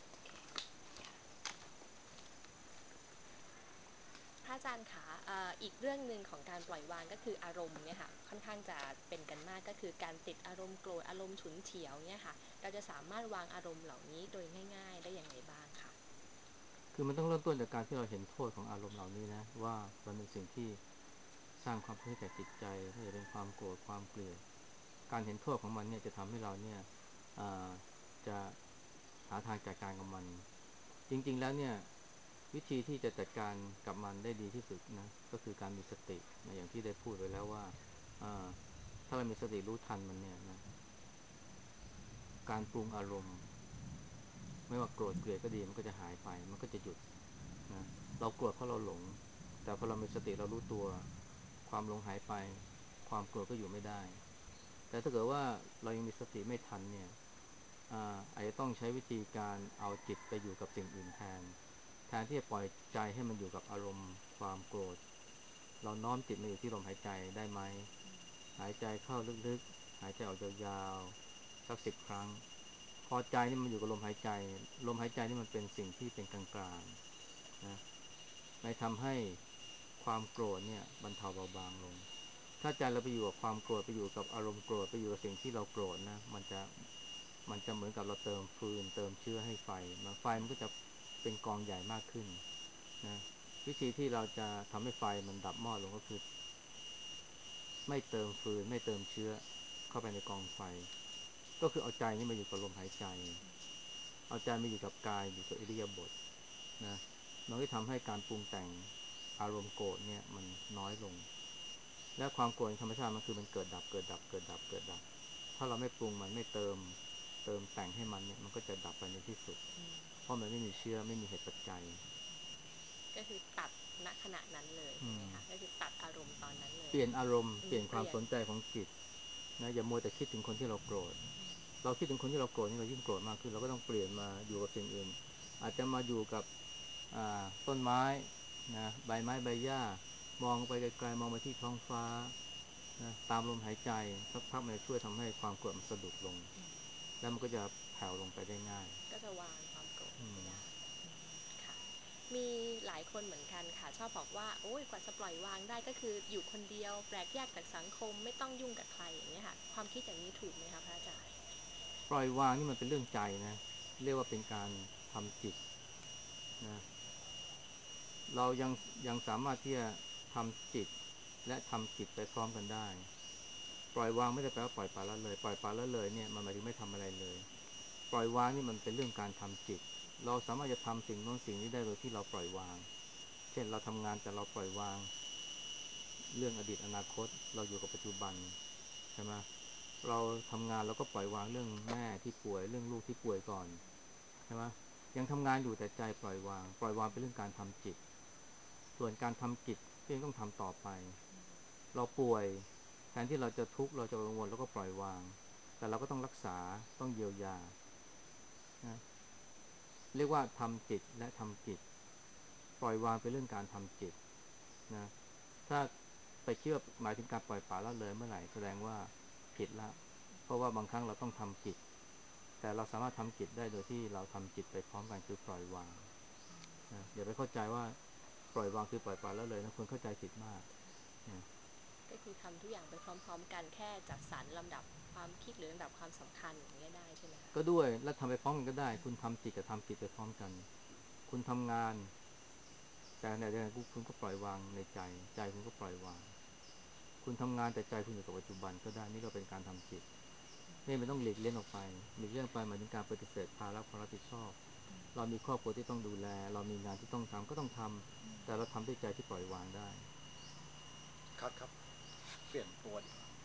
พระอาจารย์คะอีกเรื่องหนึ่งของการปล่อยวางก็คืออารมณ์เนี่ยค่ะค่อนข้างจะเป็นกันมากก็คือการติดอารมณ์โกรธอารมณ์ฉุนเฉียวเนี่ยค่ะเราจะสามารถวางอารมณ์เหล่านี้โดยง่ายๆได้อย่างไรบ้างคะคือมันต้องเริ่มต้นจากการที่เราเห็นโทษของอารมณ์เหล่านี้นะว่ามันเป็นสิ่งที่สร้างความทุกข์ให้แก่จิตใจไม่ว่าจะเป็นความโกรธความเกลียดการเห็นโทษของมันเนี่ยจะทำให้เราเนี่ยจะหาทางจัดการกับมันจริงๆแล้วเนี่ยวิธีที่จะจัดการกับมันได้ดีที่สุดนะก็คือการมีสตินะอย่างที่ได้พูดไปแล้วว่าถ้าเรามีสติรู้ทันมันเนี่ยนะการปรุงอารมณ์ไม่ว่าโกรธเกลียดก็ดีมันก็จะหายไปมันก็จะหยุด นะเราโกรธเพราะเราหลงแต่พอเรามีสติเรารู้ตัวความหลงหายไปความโกรธก็อยู่ไม่ได้แต่ถ้าเกิดว่าเรายังมีสติไม่ทันเนี่ยอาจจะต้องใช้วิธีการเอาจิตไปอยู่กับสิ่งอื่นแทนที่จะปล่อยใจให้มันอยู่กับอารมณ์ความโกรธเราน้อมจิตมาอยู่ที่ลมหายใจได้ไหมหายใจเข้าลึกๆหายใจออกยาวๆสัก10 ครั้งพอใจนี่มันอยู่กับลมหายใจลมหายใจนี่มันเป็นสิ่งที่เป็นกลางๆ นะในทำให้ความโกรธเนี่ยบรรเทาเบาบางลงถ้าใจเราไปอยู่กับความโกรธไปอยู่กับอารมณ์โกรธไปอยู่กับสิ่งที่เราโกรธนะมันจะเหมือนกับเราเติมฟืนเติมเชื้อให้ไฟมันก็จะเป็นกองใหญ่มากขึ้นนะวิธีที่เราจะทำให้ไฟมันดับมอดลงก็คือไม่เติมฟืนไม่เติมเชื้อเข้าไปในกองไฟก็คือเอาใจนี่มาอยู่กับลมหายใจเอาใจมาอยู่กับกายอยู่กับอิริยาบถนะ มันก็ทำให้การปรุงแต่งอารมณ์โกรธเนี่ยมันน้อยลงและความโกรธธรรมชาติมันคือมันเกิดดับเกิดดับเกิดดับเกิดดับถ้าเราไม่ปรุงมันไม่เติมแต่งให้มันเนี่ยมันก็จะดับไปในที่สุดเพราะมันไม่มีเชื้อไม่มีเหตุปัจจัยก็คือตัดณขณะนั้นเลยใช่ไหมคะก็คือตัดอารมณ์ตอนนั้นเลยเปลี่ยนอารมณ์เปลี่ยนความเปลี่ยนสนใจของจิตนะอย่ามัวแต่คิดถึงคนที่เราโกรธเราคิดถึงคนที่เราโกรธนี่เรายิ่งโกรธมากขึ้นเราก็ต้องเปลี่ยนมาอยู่กับสิ่งอื่นอาจจะมาอยู่กับต้นไม้นะใบไม้ใบหญ้ามองไปไกลๆมองไปที่ท้องฟ้านะตามลมหายใจสักพักมันจะช่วยทำให้ความโกรธมันสะดุดลงแล้วมันก็จะแผ่วลงไปได้ง่ายก็จะวางความโกรธไปได้ค่ะมีหลายคนเหมือนกันค่ะชอบบอกว่าโอ้ยกว่าจะปล่อยวางได้ก็คืออยู่คนเดียวแปลกแยกจากสังคมไม่ต้องยุ่งกับใครอย่างนี้ค่ะความคิดอย่างนี้ถูกไหมคะพระอาจารย์ปล่อยวางนี่มันเป็นเรื่องใจนะเรียกว่าเป็นการทำจิตนะเรายังสามารถที่จะทำจิตและทำจิตไปพร้อมกันได้ปล่อยวางไม่ได้แปลว่าปล่อยปละละเลยปล่อยปละละเลยเนี่ยมันหมายถึงไม่ทำอะไรเลยปล่อยวางนี่มันเป็นเรื่องการทำจิตเราสามารถจะทำสิ่งโน้นสิ่งนี้ได้โดยที่เราปล่อยวางเช่นเราทำงานแต่เราปล่อยวางเรื่องอดีตอนาคตเราอยู่กับปัจจุบันใช่ไหมเราทำงานเราก็ปล่อยวางเรื่องแม่ที่ป่วยเรื่องลูกที่ป่วยก่อนใช่ไหมยังทำงานอยู่แต่ใจปล่อยวางเป็นเรื่องการทำจิตส่วนการทำจิตก็ยังต้องทำต่อไปเราป่วยแทนที่เราจะทุกข์เราจะกังวลแล้วก็ปล่อยวางแต่เราก็ต้องรักษาต้องเยียวยานะเรียกว่าทำจิตและทำจิตปล่อยวางเป็นเรื่องการทำจิตนะถ้าไปเชื่อหมายถึงการปล่อยปละละเลยเมื่อไหร่แสดงว่าผิดละเพราะว่าบางครั้งเราต้องทำจิตแต่เราสามารถทำจิตได้โดยที่เราทำจิตไปพร้อมกันคือปล่อยวางนะอย่าไปเข้าใจว่าปล่อยวางคือปล่อยปละละเลยนะคนเข้าใจผิดมากนะก็คือทำทุกอย่างไปพร้อมๆกันแค่จัดสรรลำดับความคิดหรือลำดับความสำคัญอย่างเงี้ยได้ใช่ไหมคะก็ด้วยแล้วทำไปพร้อมกันก็ได้คุณทำจิตกับทำจิตไปพร้อมกันคุณทำงานแต่ในเดือนคุณก็ปล่อยวางในใจคุณก็ปล่อยวางคุณทำงานแต่ใจคุณอยู่กับปัจจุบันก็ได้นี่ก็เป็นการทำจิตไม่ต้องหลีกเลี่ยงออกไปหลีกเลี่ยงไปหมายถึงการปฏิเสธภาระความรับผิดชอบเรามีครอบครัวที่ต้องดูแลเรามีงานที่ต้องทำก็ต้องทำแต่เราทำด้วยใจที่ปล่อยวางได้ครับเปลี่ยนตัวดีกว่า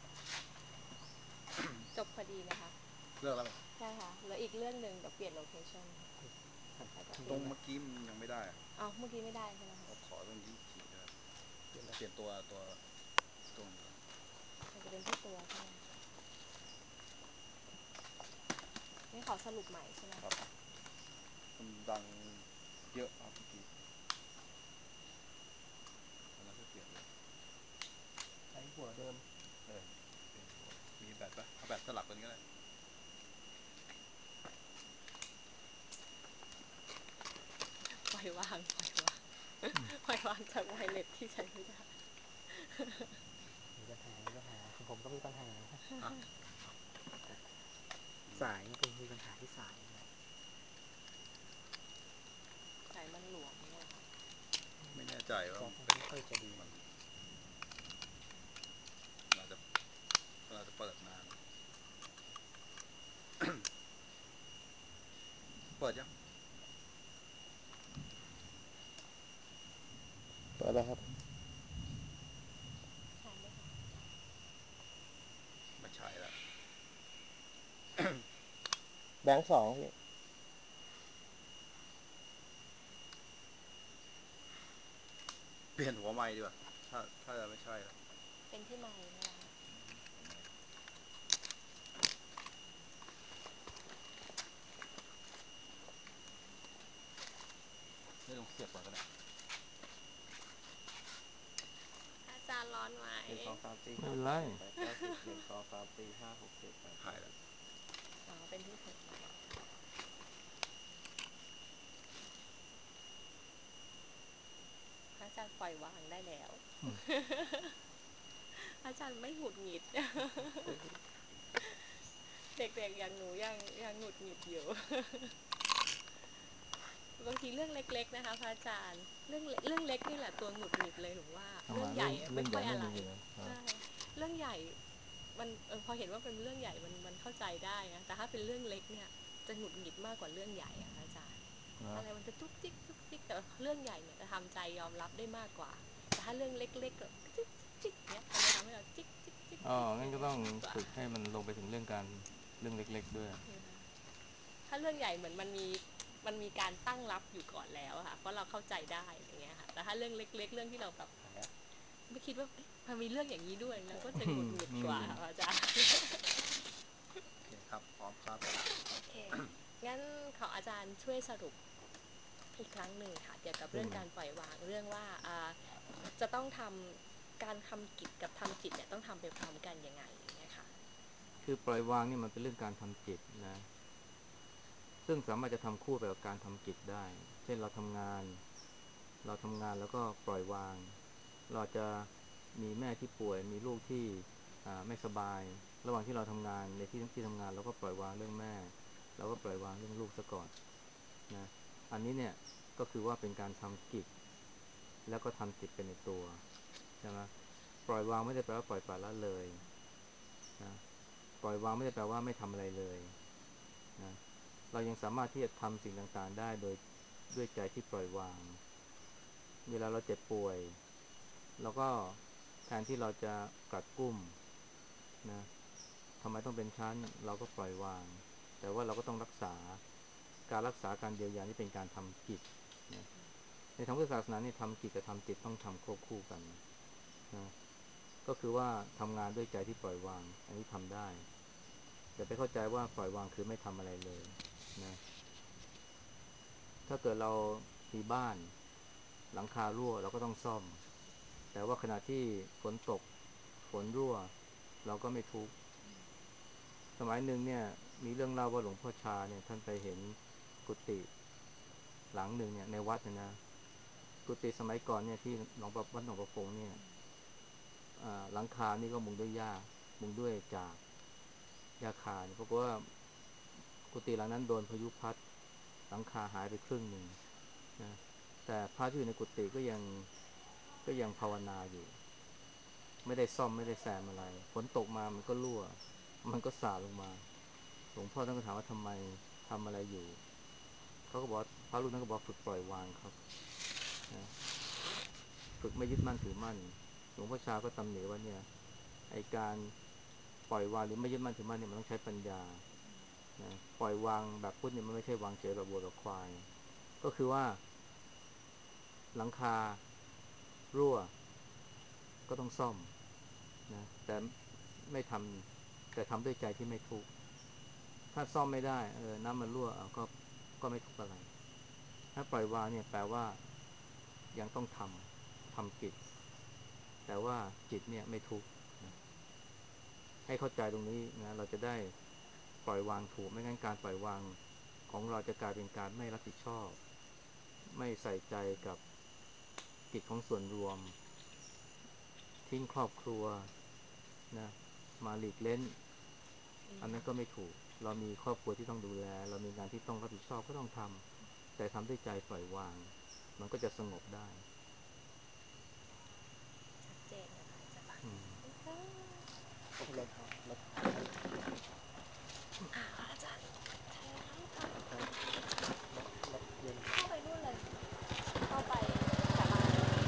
จบพอดีไหมคะเรื่องอะไรไหมใช่ค่ะแล้วอีกเรื่องหนึ่งเดี๋ยวเปลี่ยนโลเคชั่นตรงเมื่อกี้มันยังไม่ได้อ๋อเมื่อกี้ไม่ได้ใช่ไหมคะเราขอเรื่องนี้อีกทีได้เปลี่ยนตัวตรงนี้ก่อนมันจะเป็นที่ตัวใช่ไหมนี่ขอสรุปใหม่ใช่ไหมครับมันดังเยอะครับเมื่อกี้แล้วก็เปลี่ยนเลยใช้หัวเดิมเปลี่ยนหัวมีแบตปะเอาแบตสลับกันก็ได้ปล่อยวางปล่อยวางจากไวเลสที่ใช้ไม่ได้มีปัญหาของผมก็มีปัญหาสายนี่เป็นมีปัญหาที่สายนะสายมันหลวมเนี่ยค่ะไม่แน่ใจว่าแจ็คมันไม่ค่อยจะดีเราจะเปิดนาน เปิดยังเปิดแล้วครับใช่ไหมคะไม่ใช่แล้วแบงค์สองพี่เปลี่ยนหัวไม้ดีกว่าถ้าจะไม่ใช่แล้วเป็นที่ไมค์นี่แหละค่ะหัวไมค์ไม่ลองเสียบก่อนก็ได้อาจารย์ร้อนไหม 1 2 3 4 5 6 7 8 9 10 1 2 3 4 5 6 7 8 หายแล้วอ๋อ เป็นที่หัวไมค์พระอาจารย์ปล่อยวางได้แล้ว อาจารย์ไม่หงุดหงิด เด็กๆอย่างหนูยังหงุดหงิดอยู่ บางทีเรื่องเล็กๆนะคะพระอาจารย์เรื่องเล็กนี่แหละตัวหงุดหงิดเลยหนูว่าเรื่องใหญ่ไม่ค่อยอะไรใช่เรื่องใหญ่มันพอเห็นว่าเป็นเรื่องใหญ่มันเข้าใจได้นะแต่ถ้าเป็นเรื่องเล็กเนี่ยจะหงุดหงิดมากกว่าเรื่องใหญ่อะพระอาจารย์อะไรมันจะจุกจิกจุกจิกแต่เรื่องใหญ่เนี่ยจะทำใจยอมรับได้มากกว่าแต่ถ้าเรื่องเล็กๆก็จิกจิกเนี่ยมันจะทำให้เราจิกจิกจิกอ๋องั้นก็ต้องฝึกให้มันลงไปถึงเรื่องเล็กๆด้วยถ้าเรื่องใหญ่เหมือนมันมีการตั้งรับอยู่ก่อนแล้วค่ะเพราะเราเข้าใจได้อย่างเงี้ยค่ะแต่ถ้าเรื่องเล็กๆเรื่องที่เราแบบไม่คิดว่ามันมีเรื่องอย่างนี้ด้วยแล้วก็จะหงุดหงิดกว่าค่ะอาจารย์โอเคครับ พร้อมครับโอเคงั้นขออาจารย์ช่วยสรุปอีกครั้งหนึ่งค่ะเกี่ยวกับเรื่องการปล่อยวางเรื่องว่าจะต้องทำการทำกิจกับทำจิตเนี่ยต้องทำไปพร้อมกันยังไงอย่างเงี้ยค่ะคือปล่อยวางนี่มันเป็นเรื่องการทำจิตนะซึ่งสามารถจะทำคู่ไปกับการทำกิจได้เช่นเราทำงานแล้วก็ปล่อยวางเราจะมีแม่ที่ป่วยมีลูกที่ไม่สบายระหว่างที่เราทำงานในที่ทำงานเราก็ปล่อยวางเรื่องแม่เราก็ปล่อยวางเรื่องลูกซะก่อนนะอันนี้เนี่ยก็คือว่าเป็นการทำกิจแล้วก็ทำจิตเป็นในตัวใช่ไหมปล่อยวางไม่ได้แปลว่าปล่อยปละละเลยนะปล่อยวางไม่ได้แปลว่าไม่ทำอะไรเลยนะเรายังสามารถที่จะทำสิ่งต่างๆได้ด้วยใจที่ปล่อยวางเวลาเราเจ็บป่วยเราก็แทนที่เราจะกัดกุ้มนะทำไมต้องเป็นชั้นเราก็ปล่อยวางแต่ว่าเราก็ต้องรักษาการเยียวยานี่เป็นการทำกิจนะในทางพุทธศาสนานี่ทำกิจกับทำจิตต้องทำควบคู่กันนะก็คือว่าทำงานด้วยใจที่ปล่อยวางอันนี้ทำได้อย่าไปเข้าใจว่าปล่อยวางคือไม่ทำอะไรเลยนะถ้าเกิดเรามีบ้านหลังคารั่วเราก็ต้องซ่อมแต่ว่าขณะที่ฝนตกฝนรั่วเราก็ไม่ทุกข์สมัยหนึ่งเนี่ยมีเรื่องเล่าว่าหลวงพ่อชาเนี่ยท่านไปเห็นกุฏิหลังหนึ่งเนี่ยในวัดนะกุฏิสมัยก่อนเนี่ยที่วัดหนองประพงเนี่ยหลังคานี่ก็มุงด้วยหญ้ามุงด้วยจากหญ้าคาเนี่ยปรากฏว่ากุฏิหลังนั้นโดนพายุพัดหลังคาหายไปครึ่งหนึ่งนะแต่พระที่อยู่ในกุฏิก็ยังภาวนาอยู่ไม่ได้ซ่อมไม่ได้แซมอะไรฝนตกมามันก็รั่วมันก็สาดลงมาหลวงพ่อท่านก็ถามว่าทำไมทำอะไรอยู่เขาก็บอกพระรูปนั้นก็บอกฝึกปล่อยวางครับนะฝึกไม่ยึดมั่นถือมั่นหลวงพ่อชาก็ตำหนิว่าเนี่ยไอการปล่อยวางหรือไม่ยึดมั่นถือมั่นเนี่ยมันต้องใช้ปัญญานะปล่อยวางแบบพุทธเนี่ยมันไม่ใช่วางเฉยแบบวัวแบบควายก็คือว่าหลังคารั่วก็ต้องซ่อมนะแต่ไม่ทแต่ทำด้วยใจที่ไม่ทุกข์ถ้าซ่อมไม่ได้น้ำมันรั่วก็ไม่ทุกข์อะไรถ้าปล่อยวางเนี่ยแปลว่ายังต้องทำกิจแต่ว่าจิตเนี่ยไม่ทุกข์นะให้เข้าใจตรงนี้นะเราจะได้ปล่อยวางถูกไม่งั้นการปล่อยวางของเราจะกลายเป็นการไม่รับผิดชอบไม่ใส่ใจกับกิจของส่วนรวมทิ้งครอบครัวนะมาหลีกเล่นอันนั้นก็ไม่ถูกเรามีครอบครัวที่ต้องดูแลเรามีงานที่ต้องรับผิดชอบก็ต้องทำแต่ทำด้วยใจปล่อยวางมันก็จะสงบได้ชัดเจนนะคะอาจารย์อืมรถรถอาจารย์ใช้แล้วค่ะรถเย็นเข้าไปนู่นเลย เข้าไปศาลา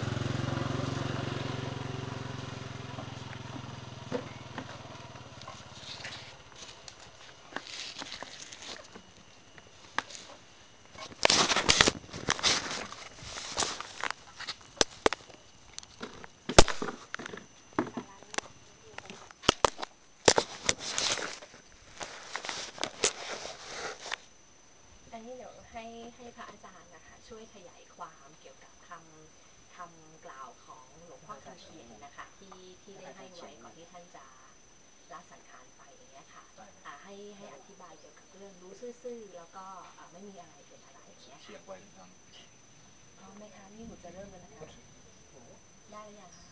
อันนี้เดี๋ยวให้พระอาจารย์นะคะช่วยขยายความเกี่ยวกับคำกล่าวของหลวงพ่อคำเขียนนะคะที่ได้ให้ไว้ก่อนที่ท่านจะละสังขารไปอย่างเงี้ยค่ะให้อธิบายเกี่ยวกับเรื่องรู้ซื่อๆแล้วก็ไม่มีอะไรเป็นอะไรอย่างเงี้ยเสียค่ะงไว้ทางพร้อมไหมคะนี่หนูจะเริ่มแล้วนะคะได้หรือยังคะ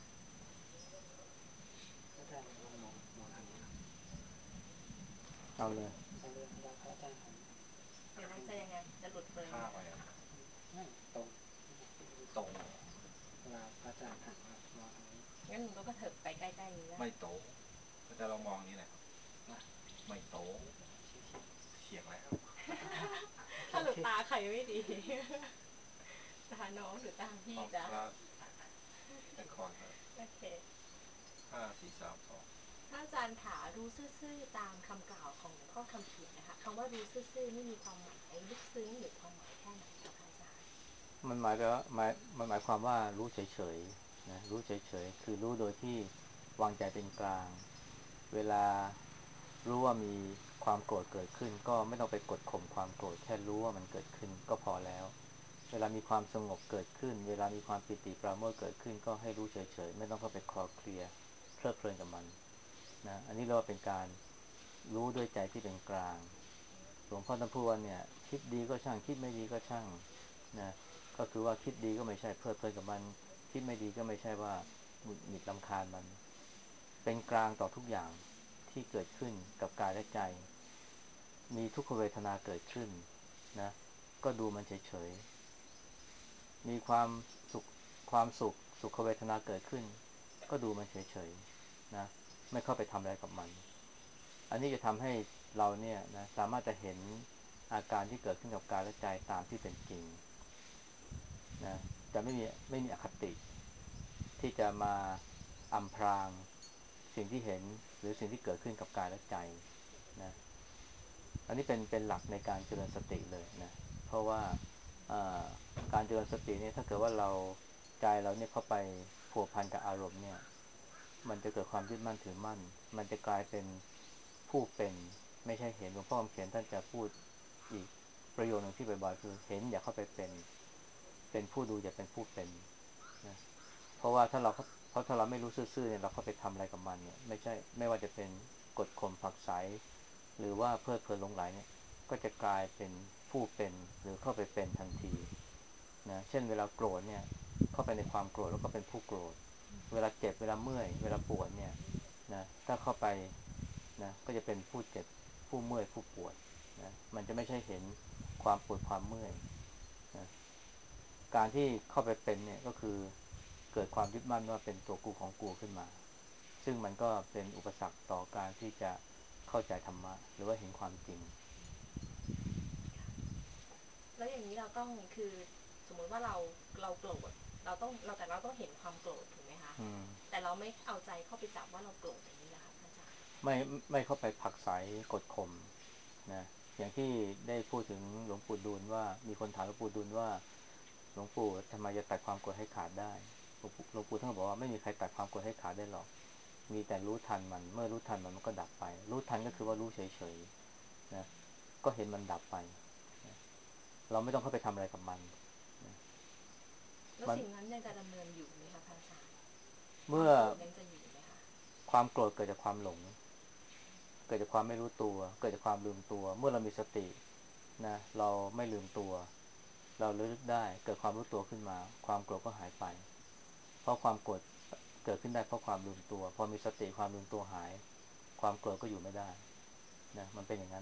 อาจารย์ลองมองทางนี้ครับเอาเลยเอาเรื่องแล้วพระอาจารย์หันหรือจะยังไงจะหลุดเปลยข้าไปอ่ะไม่ตรงตรงเวลาพระอาจารย์หันมองทางนี้งั้นหนูก็กระเถิบไปใกล้ๆนี้แล้วไม่โตแต่เรามองอย่างนี้แหละครับไม่โตเฉียงแล้วถ้าหลุดตาใครไม่ดี ตาน้องหรือตาพี่ขอบจ้ะพระเป็นคอนครับโอเค 5 4 3 2 ถ้าอาจารย์ขารู้ซื่อๆตามคำกล่าวของหลวงพ่อคำเขียนนะคะคำว่ารู้ซื่อๆนี่มีความหมายลึกซึ้งหรือความหมายแค่ไหนคะอาจารย์มันหมายไปว่ามันหมายความว่ารู้เฉยๆนะรู้เฉยๆคือรู้โดยที่วางใจเป็นกลางเวลารู้ว่ามีความโกรธเกิดขึ้นก็ไม่ต้องไปกดข่มความโกรธแค่รู้ว่ามันเกิดขึ้นก็พอแล้วเวลามีความสงบเกิดขึ้นเวลามีความปิติปราโมทย์เกิดขึ้นก็ให้รู้เฉยๆไม่ต้องเข้าไปคลอเคลียร์เพลิดเพลินกับมันนะอันนี้เราเป็นการรู้ด้วยใจที่เป็นกลางหลวงพ่อท่านพูดว่าเนี่ยคิดดีก็ช่างคิดไม่ดีก็ช่างนะก็คือว่าคิดดีก็ไม่ใช่เพลิดเพลินกับมันคิดไม่ดีก็ไม่ใช่ว่าหงุดหงิดรำคาญมันเป็นกลางต่อทุกอย่างที่เกิดขึ้นกับกายและใจมีทุกขเวทนาเกิดขึ้นนะก็ดูมันเฉยๆมีสุขความสุขสุขเวทนาเกิดขึ้นก็ดูมันเฉยๆนะไม่เข้าไปทำอะไรกับมันอันนี้จะทำให้เราเนี่ยนะสามารถจะเห็นอาการที่เกิดขึ้นกับกายและใจตามที่เป็นจริงนะจะไม่มีอคติที่จะมาอำพรางสิ่งที่เห็นหรือสิ่งที่เกิดขึ้นกับกายและใจนะอันนี้เป็นหลักในการเจริญสติเลยนะเพราะว่าการเจริญสติเนี่ยถ้าเกิดว่าเราใจเราเนี่ยเข้าไปผัวพันกับอารมณ์เนี่ยมันจะเกิดความยึดมั่นถือมั่นมันจะกลายเป็นผู้เป็นไม่ใช่เห็นหลวงพ่อคำเขียนท่านจะพูดอีกประโยชน์หนึ่งที่บ่อยๆคือเห็นอย่าเข้าไปเป็นผู้ดูอย่าเป็นผู้เป็นนะเพราะว่าถ้าเราไม่รู้ซื่อๆเนี่ยเราเข้าไปทำอะไรกับมันเนี่ยไม่ว่าจะเป็นกดข่มผลักไสหรือว่าเพลิดเพลินหลงไหลเนี่ยก็จะกลายเป็นผู้เป็นหรือเข้าไปเป็นทันทีนะเช่นเวลาโกรธเนี่ยเข้าไปในความโกรธแล้วก็เป็นผู้โกรธเวลาเจ็บเวลาเมื่อยเวลาปวดเนี่ยนะถ้าเข้าไปนะก็จะเป็นผู้เจ็บผู้เมื่อยผู้ปวดนะมันจะไม่ใช่เห็นความปวดความเมื่อยนะการที่เข้าไปเป็นเนี่ยก็คือเกิดความยึดมั่นว่าเป็นตัวกูของกูขึ้นมาซึ่งมันก็เป็นอุปสรรคต่อการที่จะเข้าใจธรรมะหรือว่าเห็นความจริงแล้วอย่างนี้เราต้องคือสมมุติว่าเราโกรธแต่เราต้องเห็นความโกรธถูกไหมคะแต่เราไม่เอาใจเข้าไปจับว่าเราโกรธอย่างนี้นะคะอาจารย์ไม่ไม่เข้าไปผลักไสกดข่มนะอย่างที่ได้พูดถึงหลวงปู่ดูลว่ามีคนถามหลวงปู่ดูลว่าหลวงปู่ทำไมจะตัดความโกรธให้ขาดได้หลวงปู่ท่านบอกว่าไม่มีใครตัดความโกรธให้ขาดได้หรอกมีแต่รู้ทันมันเมื่อรู้ทันมันก็ดับไปรู้ทันก็คือว่ารู้เฉยๆนะก็เห็นมันดับไปนะเราไม่ต้องเข้าไปทำอะไรกับมันนะแล้วมันสิ่งนั้นยังจะดำเนินอยู่ไหมคะพระอาจารย์ควาเมื่อมโกรธยังจะอยู่ไหมคะความโกรธเกิดจากความหลงเกิดจากความไม่รู้ตัวเกิดจากความลืมตัวเมื่อเรามีสตินะเราไม่ลืมตัวเราระลึกได้เกิดความรู้ตัวขึ้นมาความโกรธก็หายไปเพราะความโกรธเกิดขึ้นได้เพราะความลืมตัวพอมีสติความลืมตัวหายความโกรธก็อยู่ไม่ได้นะมันเป็นอย่างนั้น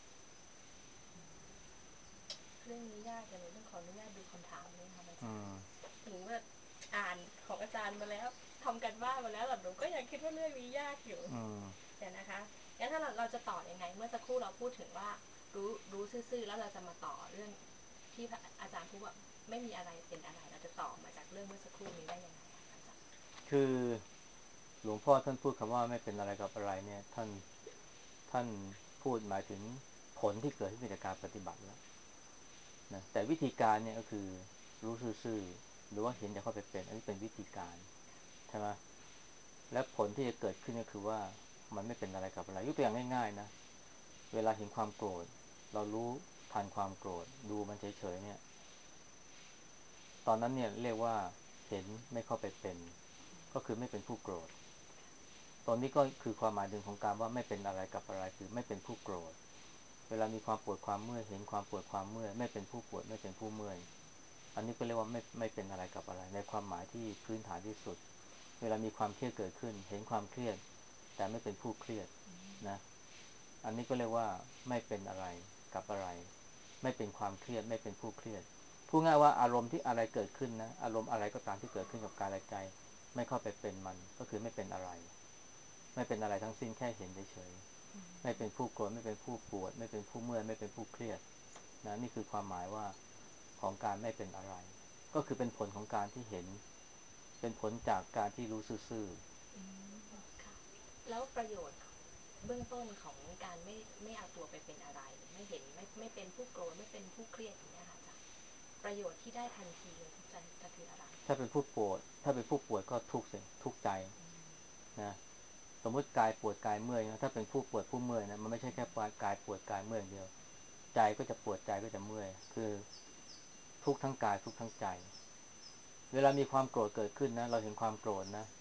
เรื่องนี้ยากแต่หนูต้องขออนุญาตดูคำถามเลยค่ะอาจารย์หนูว่าอ่านของอาจารย์มาแล้วทำกันบ้านมาแล้วแต่หนูก็ยังคิดว่าเรื่องนี้ยากอยู่เดี๋ยวนะคะงั้นถ้าเราจะต่อยังไงเมื่อสักครู่เราพูดถึงว่ารู้ซื่อๆแล้วเราจะมาต่อเรื่องที่อาจารย์พูดว่าไม่มีอะไรเป็นอะไรเราจะต่อมาจากเรื่องเมื่อสักครู่นี้ได้ยังไงอาจารย์คือหลวงพ่อท่านพูดคำว่าไม่เป็นอะไรกับอะไรเนี่ยท่านพูดหมายถึงผลที่เกิดขึ้นจากการปฏิบัติแล้วนะแต่วิธีการเนี่ยก็คือรู้ซื่อๆหรือว่าเห็นแต่เข้าไปเป็นอันนี้เป็นวิธีการใช่ไหมและผลที่จะเกิดขึ้นก็คือว่ามันไม่เป็นอะไรกับอะไรยกตัวอย่างง่ายๆนะเวลาเห็นความโกรธเรารู้ทันความโกรธดูมันเฉยๆเนี่ยตอนนั้นเนี่ยเรียกว่าเห็นไม่เข้าไปเป็นก็คือไม่เป็นผู้โกรธตอนนี้ก็คือความหมายหนึ่งของการว่าไม่เป็นอะไรกับอะไรคือไม่เป็นผู้โกรธเวลามีความปวดความเมื่อยเห็นความปวดความเมื่อยไม่เป็นผู้ปวดไม่เป็นผู้เมื่อยอันนี้ก็เรียกว่าไม่เป็นอะไรกับอะไรในความหมายที่พื้นฐานที่สุดเวลามีความเครียดเกิดขึ้นเห็นความเครียดแต่ไม่เป็นผู้เครียดนะอันนี้ก็เรียกว่าไม่เป็นอะไรกับอะไรไม่เป็นความเครียดไม่เป็นผู้เครียดพูดง่ายว่าอารมณ์ที่อะไรเกิดขึ้นนะอารมณ์อะไรก็ตามที่เกิดขึ้นกับกายและใจไม่เข้าไปเป็นมันก็คือไม่เป็นอะไรไม่เป็นอะไรทั้งสิ้นแค่เห็นเฉยๆไม่เป็นผู้โกรธไม่เป็นผู้ปวดไม่เป็นผู้เมื่อยไม่เป็นผู้เครียดนะนี่คือความหมายว่าของการไม่เป็นอะไรก็คือเป็นผลของการที่เห็นเป็นผลจากการที่รู้ซื่อค่ะแล้วประโยชน์เบื้องต้นของการไม่เอาตัวไปเป็นอะไรไม่เห็นไม่เป็นผู้โกรธไม่เป็นผู้เครียดอย่างเงี้ยค่ะอาจารย์ประโยชน์ที่ได้ทันทีเลยจะคืออะไรถ้าเป็นผู้ปวดถ้าเป็นผู้ป่วยก็ทุกข์สิทุกข์ใจนะสมมติกายปวดกายเมื่อยนะถ้าเป็นผู้ปวดผู้เมื่อยนะมันไม่ใช่แค่กายปวดกายเมื่อยอย่างเดียวใจก็จะปวดใจก็จะเมื่อยคือทุกข์ทั้งกายทุกข์ทั้งใจเวลามีความโกรธเกิดขึ้นนะเราเห็นความโกรธนะ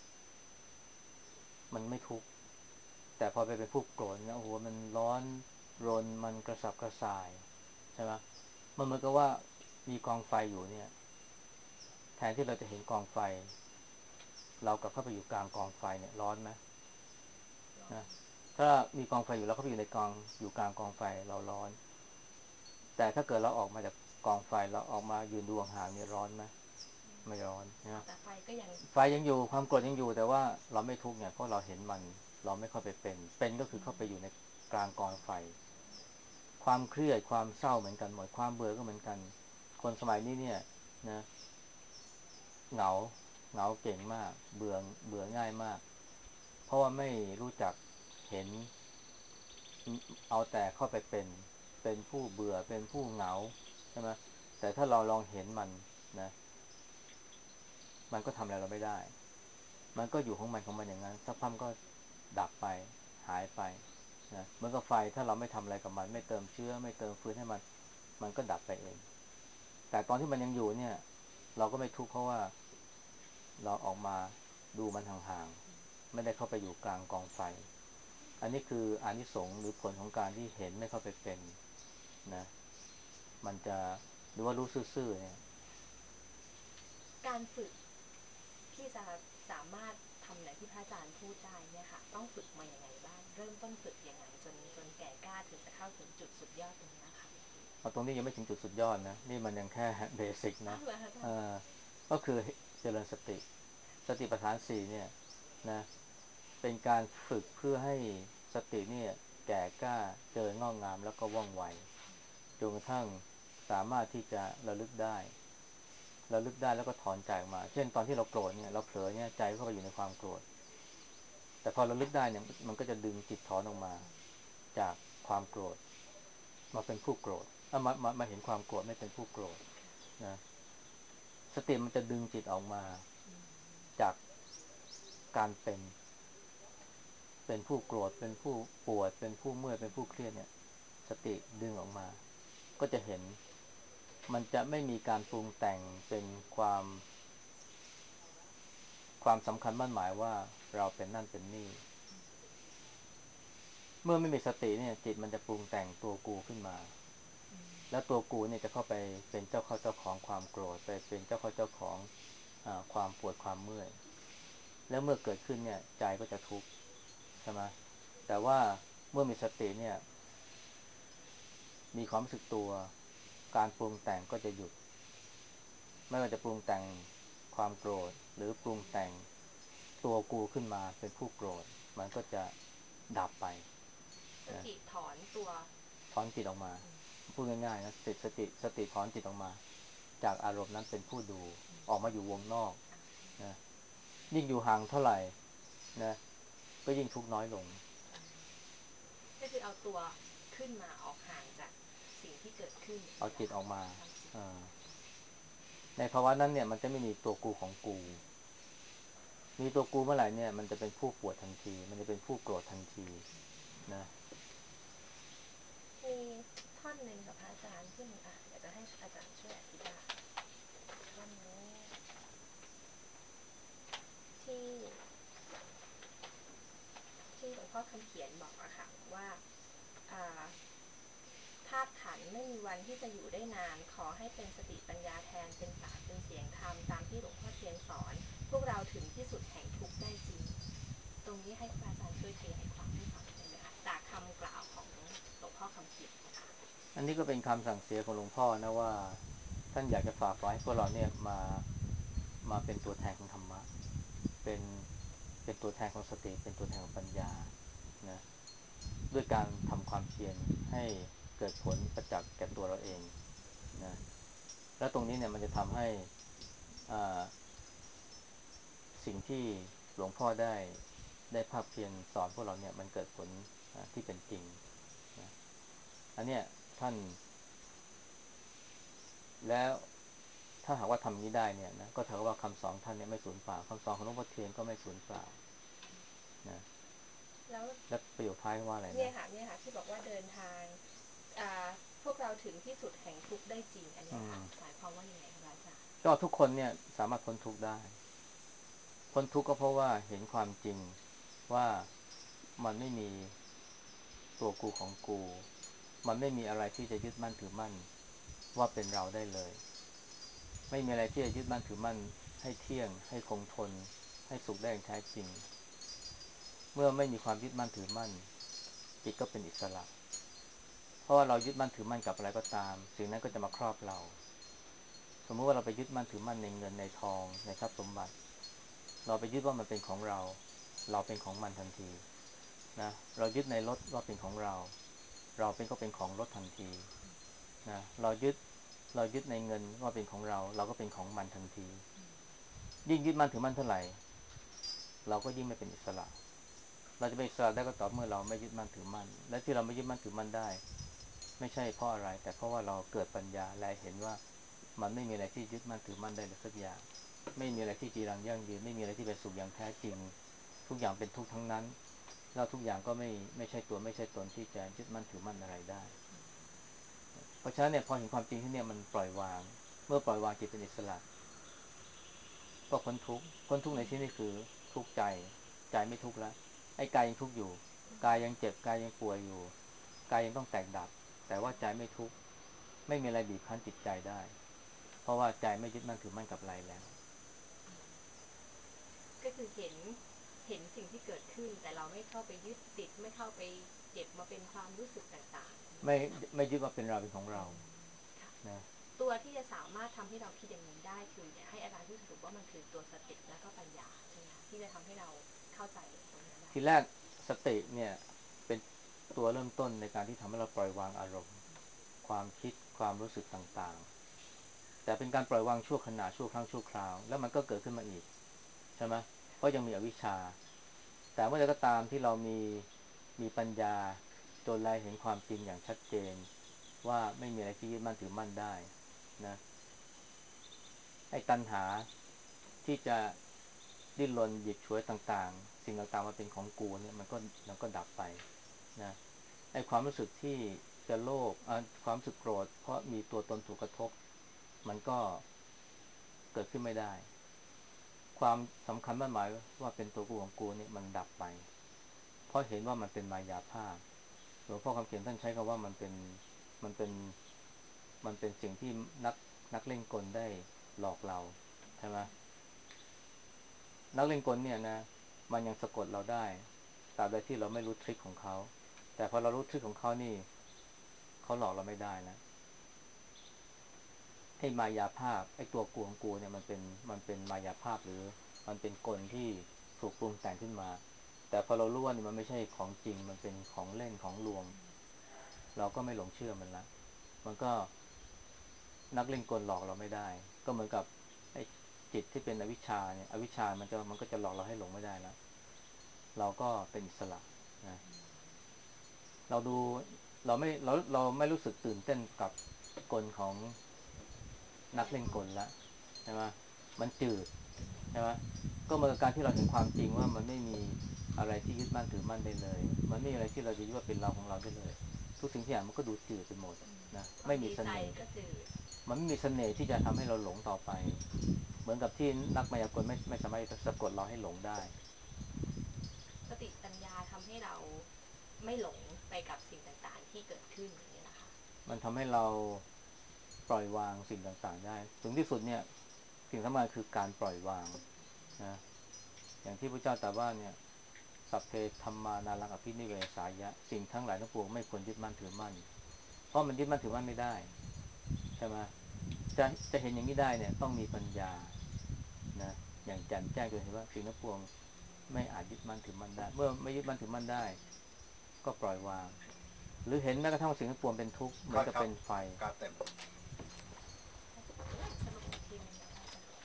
มันไม่ทุกข์แต่พอไปเป็นผู้โกรธนะโอ้โหมันร้อนรนมันกระสับกระส่ายใช่ไหมมันเหมือนกับว่ามีกองไฟอยู่เนี่ยแทนที่เราจะเห็นกองไฟเรากลับเข้าไปอยู่กลางกองไฟเนี่ยร้อนไหมนะถ้ามีกองไฟอยู่แล้วเขาไปอยู่ในกองอยู่กลางกองไฟเราร้อนแต่ถ้าเกิดเราออกมาจากกองไฟเราออกมายืนดูห่างๆเนี่ยร้อนไหมไม่ร้อนนะแต่ไฟก็ยังไฟยังอยู่ความโกรธยังอยู่แต่ว่าเราไม่ทุกข์เนี่ยเพราะเราเห็นมันเราไม่เข้าไปเป็นก็คือเข้าไปอยู่ในกลางกองไฟความเครียดความเศร้าเหมือนกันหมดความเบื่อก็เหมือนกันคนสมัยนี้เนี่ยนะเหงาเหงาเก่งมากเบื่อง่ายมากเพราะว่าไม่รู้จักเห็นเอาแต่เข้าไปเป็นผู้เบื่อเป็นผู้เหงาใช่ไหมแต่ถ้าเราลองเห็นมันนะมันก็ทำอะไรเราไม่ได้มันก็อยู่ของมันอย่างนั้นสักพักก็ดับไปหายไปนะเหมือนกับไฟถ้าเราไม่ทำอะไรกับมันไม่เติมเชื้อไม่เติมฟืนให้มันก็ดับไปเองแต่ตอนที่มันยังอยู่เนี่ยเราก็ไม่ทุกข์เพราะว่าเราออกมาดูมันห่างๆไม่ได้เข้าไปอยู่กลางกองไฟอันนี้คืออานิสงส์หรือผลของการที่เห็นไม่เข้าไปเป็นนะมันจะหรือว่ารู้ซื่อๆเนี่ยการฝึกที่จะสามารถทำอย่างที่พระอาจารย์พูดได้เนี่ยค่ะต้องฝึกมาอย่างไงบ้างเริ่มต้นฝึกยังไงจนแก่กล้าถึงจะเข้าถึงจุดสุดยอดตรงนี้ค่ะเอาตรงนี้ยังไม่ถึงจุดสุดยอดนะนี่มันยังแค่เบสิกนะอ้าวเหรอคะอาจารเอ่ย์อก็คือเจริญสติสติปัฏฐานสี่เนี่ยนะเป็นการฝึกเพื่อให้สติเนี่ยแก่กล้าเจริญงอกงามแล้วก็ว่องไวจนกระทั่งสามารถที่จะระลึกได้แล้วก็ถอนใจออกมาเช่นตอนที่เราโกรธเนี่ยเราเผลอเนี่ยใจเข้าไปอยู่ในความโกรธแต่พอระลึกได้เนี่ยมันก็จะดึงจิตถอนออกมาจากความโกรธมาเป็นผู้โกรธมาเห็นความโกรธไม่เป็นผู้โกรธนะสติมันจะดึงจิตออกมาจากการเป็นผู้โกรธเป็นผู้ปวดเป็นผู้เมื่อยเป็นผู้เครียดเนี่ยสติดึงออกมาก็จะเห็นมันจะไม่มีการปรุงแต่งเป็นความสำคัญมั่นหมายว่าเราเป็นนั่นเป็นนี่เมื่อไม่มีสติเนี่ยจิตมันจะปรุงแต่งตัวกูขึ้นมาแล้วตัวกูเนี่ยจะเข้าไปเป็นเจ้าของความโกรธไปเป็นเจ้าของความปวดความเมื่อยแล้วเมื่อเกิดขึ้นเนี่ยใจก็จะทุกข์ใช่ไหมแต่ว่าเมื่อมีสติเนี่ยมีความรู้สึกตัวการปรุงแต่งก็จะหยุดไม่ว่าจะปรุงแต่งความโกรธหรือปรุงแต่งตัวกูขึ้นมาเป็นผู้โกรธมันก็จะดับไปสติถอนตัวถอนจิตออกมาพูดง่ายๆนะสติถอนจิตออกมาจากอารมณ์นั้นเป็นผู้ดูออกมาอยู่วงนอกนะยิ่งอยู่ห่างเท่าไหร่นะก็ยิ่งทุกข์น้อยลงก็คือเอาตัวขึ้นมาออกห่างจากสิ่งที่เกิดขึ้นเอาจิตออกมาในภาวะนั้นเนี่ยมันจะไม่มีตัวกูของกูมีตัวกูเมื่อไหร่เนี่ยมันจะเป็นผู้ปวดทันทีมันจะเป็นผู้โกรธทันทีนะมีท่อนหนึ่งกับพระอาจารย์ที่หนูอยากจะให้อาจารย์ช่วยอธิบายท่อนนี้ที่หลวงพ่อคำเขียนบอกอะค่ะว่าธาตุขันธ์ไม่มีวันที่จะอยู่ได้นานขอให้เป็นสติปัญญาแทนเป็นปากเป็นเสียงธรรมตามที่หลวงพ่อเทียนสอนพวกเราถึงที่สุดแห่งทุกข์ได้จริงตรงนี้ให้พระอาจารย์ช่วยขยายความให้ฟังได้ไหมคะจากคำกล่าวของหลวงพ่อคำเขียนนะคะอันนี้ก็เป็นคำสั่งเสียของหลวงพ่อนะว่าท่านอยากจะฝากไว้ให้พวกเราเนี่ยมาเป็นตัวแทนของธรรมะเป็นตัวแทนของสติเป็นตัวแทนของปัญญานะด้วยการทำความเพียรให้เกิดผลประจักษ์แก่ตัวเราเองนะแล้วตรงนี้เนี่ยมันจะทำให้สิ่งที่หลวงพ่อได้ภาคเพียรสอนพวกเราเนี่ยมันเกิดผลที่เป็นจริงนะอันเนี้ยท่านแล้วถ้าหากว่าทำนี้ได้เนี่ยนะก็ถือว่าคำสอนท่านเนี่ยไม่สูญเปล่าคำสอนของหลวงพ่อเทียนก็ไม่สูญเปล่านะแล้วประโยคท้ายว่าอะไรนะเนี่ยค่ะที่บอกว่าเดินทางพวกเราถึงที่สุดแห่งทุกข์ได้จริงอันนี้ค่ะหมายความว่ายังไงคะอาจารย์ก็ทุกคนเนี่ยสามารถพ้นทุกข์ได้พ้นทุกข์ก็เพราะว่าเห็นความจริงว่ามันไม่มีตัวกูของกูมันไม่มีอะไรที่จะยึดมั่นถือมั่นว่าเป็นเราได้เลยไม่มีอะไรที่จะยึดมั่นถือมั่นให้เที่ยงให้คงทนให้สุขได้อย่างแท้จริงเมื่อไม่มีความยึดมั่นถือมั่นจิตก็เป็นอิสระเพราะว่าเรายึดมั่นถือมั่นกับอะไรก็ตามสิ่งนั้นก็จะมาครอบเราสมมติว่าเราไปยึดมั่นถือมั่นในเงินในทองในทรัพย์สมบัติเราไปยึดว่ามันเป็นของเราเราเป็นของมันทันทีนะเรายึดในรถว่าเป็นของเราก็เป็นของรถทันทีนะเรายึดในเงินว่าเป็นของเราก็เป็นของมันทันทียิ่งยึดมั่นถือมั่นเท่าไหร่เราก็ยิ่งไม่เป็นอิสระเราจะเป็นอิสระได้ก็ต่อเมื่อเราไม่ยึดมั่นถือมั่นและที่เราไม่ยึดมั่นถือมั่นได้ไม่ใช่เพราะอะไรแต่เพราะว่าเราเกิดปัญญาและเห็นว่ามันไม่มีอะไรที่ยึดมั่นถือมั่นได้เลยสักอย่างไม่มีอะไรที่จีรังยั่งยืนไม่มีอะไรที่เป็นสุขอย่างแท้จริงทุกอย่างเป็นทุกข์ทั้งนั้นแล้วทุกอย่างก็ไม่ใช่ตัวไม่ใช่ตนที่จะยึดมั่นถือมั่นอะไรได้เพราะฉะนั้นเนี่ยพอเห็นความจริงที่เนี่ยมันปล่อยวางเมื่อปล่อยวางจิตเป็นอิสระก็พ้นทุกข์ในที่นี้คือทุกข์ใจไม่ทุกข์แล้วไอ้กายยังทุกข์อยู่กายยังเจ็บกายยังป่วยอยู่กายยังต้องแตกดับแต่ว่าใจไม่ทุกข์ไม่มีอะไรบีบคั้นจิตใจได้เพราะว่าใจไม่ยึดมั่นถือมั่นกับอะไรแล้วก็คือเห็นสิ่งที่เกิดขึ้นแต่เราไม่เข้าไปยึดติดไม่เข้าไปเก็บมาเป็นความรู้สึกต่างๆไม่ยึดว่าเป็นเราเป็นของเรานะตัวที่จะสามารถทำให้เราคิดอย่างนี้ได้คือเนี่ยให้อาจารย์ช่วยสรุปว่ามันคือตัวสติแล้วก็ปัญญาใช่ไหมคะที่จะทำให้เราเข้าใจตรงนี้ได้ทีแรกสติเนี่ยเป็นตัวเริ่มต้นในการที่ทำให้เราปล่อยวางอารมณ์ความคิดความรู้สึกต่างๆแต่เป็นการปล่อยวางชั่วขณะชั่วครั้งชั่วคราวแล้วมันก็เกิดขึ้นมาอีกใช่ไหมเพราะยังมีอวิชชาแต่เมื่อใดก็ตามที่เรามีปัญญาจนแลเห็นความจริงอย่างชัดเจนว่าไม่มีอะไรที่ยึดมั่นถือมั่นได้นะไอ้ตัณหาที่จะดิ้นรนหยิบฉวยต่างๆสิ่งต่างๆมาเป็นของกูเนี่ยมันก็ดับไปนะไอ้ความรู้สึกที่จะโลภความรู้สึกโกรธเพราะมีตัวตนถูกกระทบมันก็เกิดขึ้นไม่ได้ความสำคัญมั่นหมายว่าเป็นตัวกูของกูเนี่ยมันดับไปเพราะเห็นว่ามันเป็นมายาภาพหลวงพ่อคำเขียนท่านใช้คำว่ามันเป็นมันเป็นสิ่งที่นักนักเล่นกลได้หลอกเราใช่ไหมนักเล่นกลเนี่ยนะมันยังสะกดเราได้ตราบใดที่เราไม่รู้ทริคของเขาแต่พอเรารู้ทริคของเขานี่เขาหลอกเราไม่ได้นะไอ้มายาภาพไอ้ตัวกวงกูเนี่ยมันเป็นมายาภาพหรือมันเป็นกลที่ถูกปรุงแต่งขึ้นมาแต่พอเรารู้ว่านี่มันไม่ใช่ของจริงมันเป็นของเล่นของลวงเราก็ไม่หลงเชื่อมันละมันก็นักเล่นกลหลอกเราไม่ได้ก็เหมือนกับไอ้จิตที่เป็นอวิชชาเนี่ยอวิชชามันก็จะหลอกเราให้หลงไม่ได้แล้วเราก็เป็นอิสระนะเราดูเราไม่รู้สึกตื่นเต้นกับกลของนักเล่นกลละใช่ไหมมันจืดใช่ไหมก็เหมือนกับการที่เราเห็นความจริงว่ามันไม่มีอะไรที่ยึดมั่นถือมั่นได้เลยมันไม่มีอะไรที่เราจะยึดว่าเป็นเราของเราได้เลยทุกสิ่งทุกอย่างมันก็ดูจืดไปหมดนะไม่มีเสน่ห์มันไม่มีเสน่ห์ที่จะทำให้เราหลงต่อไปเหมือนกับที่นักมายากลไม่สามารถจะสะกดเราให้หลงได้สติปัญญาทำให้เราไม่หลงไปกับสิ่งต่างๆที่เกิดขึ้นอย่างนี้นะคะมันทำให้เราปล่อยวางสิ่งต่างๆได้ถึงที่สุดเนี่ยสิ่งสำคัญคือการปล่อยวางนะอย่างที่พระเจ้าตรัสว่าเนี่ยสัพเพธัมมานารังอภินิเวสายะสิ่งทั้งหลายทั้งปวงไม่ควรยึดมั่นถือมั่นเพราะมันยึดมั่นถือมั่นไม่ได้ใช่ไหมจะเห็นอย่างนี้ได้เนี่ยต้องมีปัญญานะอย่างแจ่มแจ้งจนเห็นว่าสิ่งทั้งปวงไม่อาจยึดมั่นถือมั่นได้เมื่อไม่ยึดมั่นถือมั่นได้ก็ปล่อยวางหรือเห็นแม้กระทั่งสิ่งทั้งปวงเป็นทุกข์เหมือนกับเป็นไฟการเต็มสรุปอีกทีนึงนะคะอาจารย์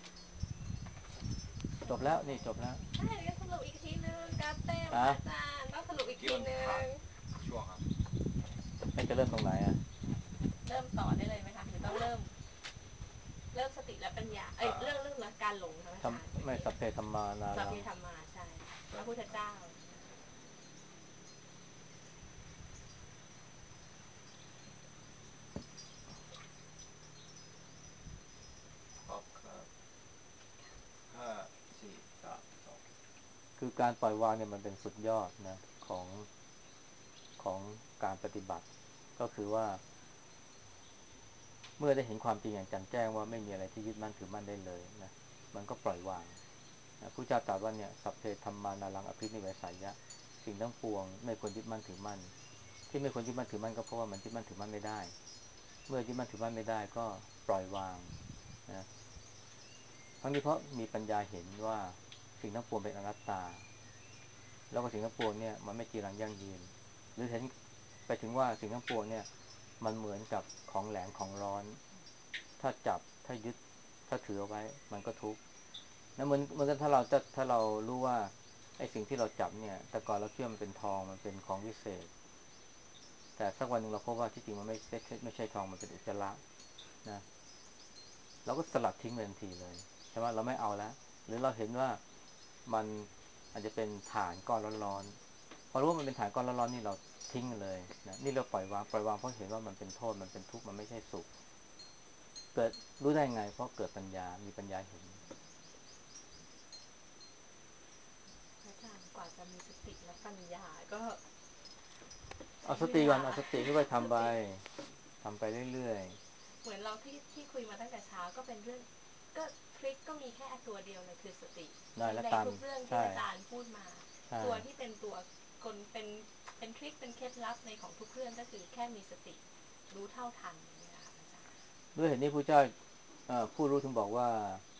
จบแล้วนี่จบแล้วใช่เดี๋ยวสรุปอีกทีนึงการเต็มอะอาจารย์ต้องสรุปอีกทีนึงช่วงครับให้จะเริ่มตรงไหนอ่ะเริ่มต่อได้เลยไหมคะหรือต้องเริ่มสติและปัญญาเรื่องการหลงค่ะอาจารย์ไม่สัพเพธัมมานาสัพรังเพธรรมาใช่พระพุทธเจ้าครบครับห้าสี่สามสองคือการปล่อยวางเนี่ยมันเป็นสุดยอดนะของของการปฏิบัติก็คือว่าเมื่อได้เห็นความจริงอย่างแจ่มแจ้งว่าไม่มีอะไรที่ยึดมั่นถือมั่นได้เลยนะมันก็ปล่อยวางนะพระเจ้าตรัสว่าเนี่ยสัพเพธัมมานารังอภินิเวสายะสิ่งทั้งปวงไม่ควรยึดมั่นถือมั่นที่ไม่ควรยึดมั่นถือมั่นก็เพราะว่ามันยึดมั่นถือมั่นไม่ได้เมื่อยึดมั่นถือมั่นไม่ได้ก็ปล่อยวางนะทั้งนี้เพราะมีปัญญาเห็นว่าสิ่งทั้งปวงเป็นอนัตตาแล้วก็สิ่งทั้งปวงเนี่ยมันไม่จีรังยั่งยืนหรือเห็นไปถึงว่าสิ่งทั้งปวงเนี่ยมันเหมือนกับของแหลมของร้อนถ้าจับถ้ายึดถ้าถือเอาไว้มันก็ทุกข์นะเหมือนกันถ้าเรารู้ว่าไอ้สิ่งที่เราจับเนี่ยแต่ก่อนเราเชื่อมันเป็นทองมันเป็นของวิเศษแต่สักวันหนึ่งเราพบว่าที่จริงมันไม่ใช่ทองมันเป็นอุจจาระนะเราก็สลัดทิ้งไปทันทีเลยใช่ไหมเราไม่เอาแล้วหรือเราเห็นว่ามันอาจจะเป็นฐานก้อนร้อนๆพอรู้ว่ามันเป็นฐานก้อนร้อนๆนี่เราทิ้งเลยนะนี่เราปล่อยวางเพราะเห็นว่ามันเป็นโทษมันเป็นทุกข์มันไม่ใช่สุขเกิดรู้ได้ไงเพราะเกิดปัญญามีปัญญาเห็นอาจารย์กว่าจะมีสติและปัญญาก็เอาใช้เวลาสติก่อนเอาสติค่อยๆทำไปเรื่อยเหมือนเราที่คุยมาตั้งแต่เช้าก็เป็นเรื่องก็ทริคก็มีแค่ตัวเดียวเลยคือสติๆได้แล้วตามในทุกเรื่องที่ใช่อาจารย์พูดมาใช่ตัวที่เป็นตัวคนเป็นทริคเป็นเคล็ดลับในของทุกเรื่องก็คือแค่มีสติรู้เท่าทันนี่นะคะอาจารย์ด้วยเหตุนี้พระเจ้าผู้รู้ถึงบอกว่า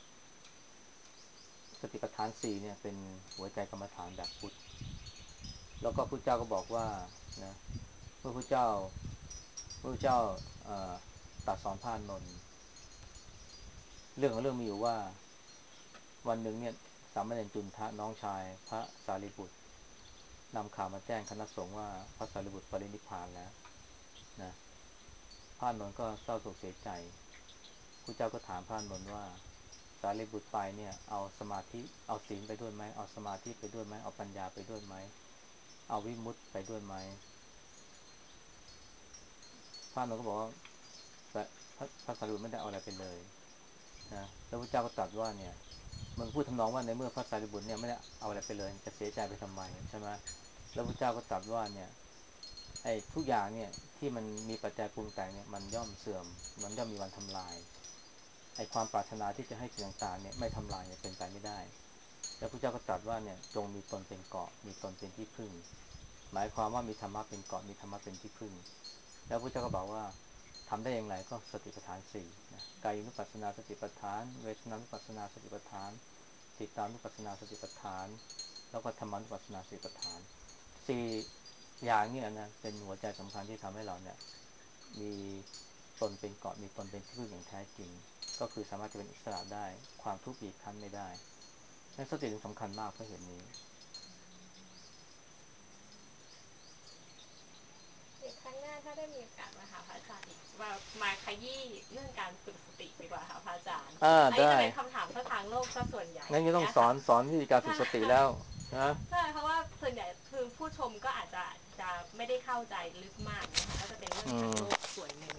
สติปัฏฐานสี่เนี่ยเป็นหัวใจกรรมฐานแบบพุทธแล้วก็พระเจ้าก็บอกว่านะเมื่อพระเจ้าเอ่อตรัสสอนพระอานนท์เรื่องของเรื่องมีอยู่ว่าวันหนึ่งเนี่ยสามเณรจุนทะน้องชายพระสารีบุตรนำข่าวมาแจ้งคณะสงฆ์ว่าพระสารีบุตรปรินิพพานแล้วนะพระอานนท์ก็เศร้าโศกเสียใจพระเจ้าก็ถามพระอานนท์ว่าสารีบุตรไปเนี่ยเอาสมาธิเอาศีลไปด้วยไหมเอาสมาธิไปด้วยไหมเอาปัญญาไปด้วยไหมเอาวิมุตติไปด้วยไหมพระอานนท์ก็บอกว่าพระสารีบุตรไม่ได้เอาอะไรไปเลยนะแล้วพระเจ้าก็ตรัสว่าเนี่ยมันพูดทำนองว่าในเมื่อพระสารีบุตรเนี่ยไม่ได้เอาอะไรไปเลยจะเสียใจไปทำไมใช่ไหมแล้วพระเจ้าก็ตรัสว่าเนี่ยไอ้ไอ้ทุกอย่างเนี่ยที่มันมีปัจจัยปรุงแต่งเนี่ยมันย่อมเสื่อมมันย่อมมีวันทำลายไอ้ความปรารถนาที่จะให้สิ่งต่างๆเนี่ยไม่ทำลายเนี่ยเป็นไปไม่ได้แล้วพระเจ้าก็ตรัสว่าเนี่ยจงมีตนเป็นเกาะมีตนเป็นที่พึ่งหมายความว่ามีธรรมะเป็นเกาะมีธรรมะเป็นที่พึ่งแล้วพระเจ้าก็บอกว่าทำได้อย่างไรก็สติปัฏฐานสี่นะกายนุปัสสนาสติปัฏฐานเวทนานุปัสสนาสติปัฏฐานจิตานุปัสสนาสติปัฏฐานแล้วก็ธรรมานุปัสสนาสติปัฏฐานสี่อย่างเนี่ยนะเป็นหัวใจสำคัญที่ทำให้เราเนี่ยมีตนเป็นเกาะมีตนเป็นที่พึ่งอย่างแท้จริงก็คือสามารถจะเป็นอิสระได้ความทุกข์บีบคั้นไม่ได้นั่นสติถึงสำคัญมากเพราะเหตุนี้เดี๋ยวครั้งหน้าถ้าได้มีโอกาสมาหาพระอาจารย์อีกมาขยี้เรื่องการฝึกสติดีกว่าค่ะพระอาจารย์อันนี้ได้จะเป็นคำถามทางโลกซะส่วนใหญ่งั้นก็ต้องสอนวิธีการฝึกสติแล้วนะใช่เพราะว่าส่วนใหญ่คือผู้ชมก็อาจจะไม่ได้เข้าใจลึกมากนะคะก็จะเป็นเรื่องทางโลกส่วนหนึ่ง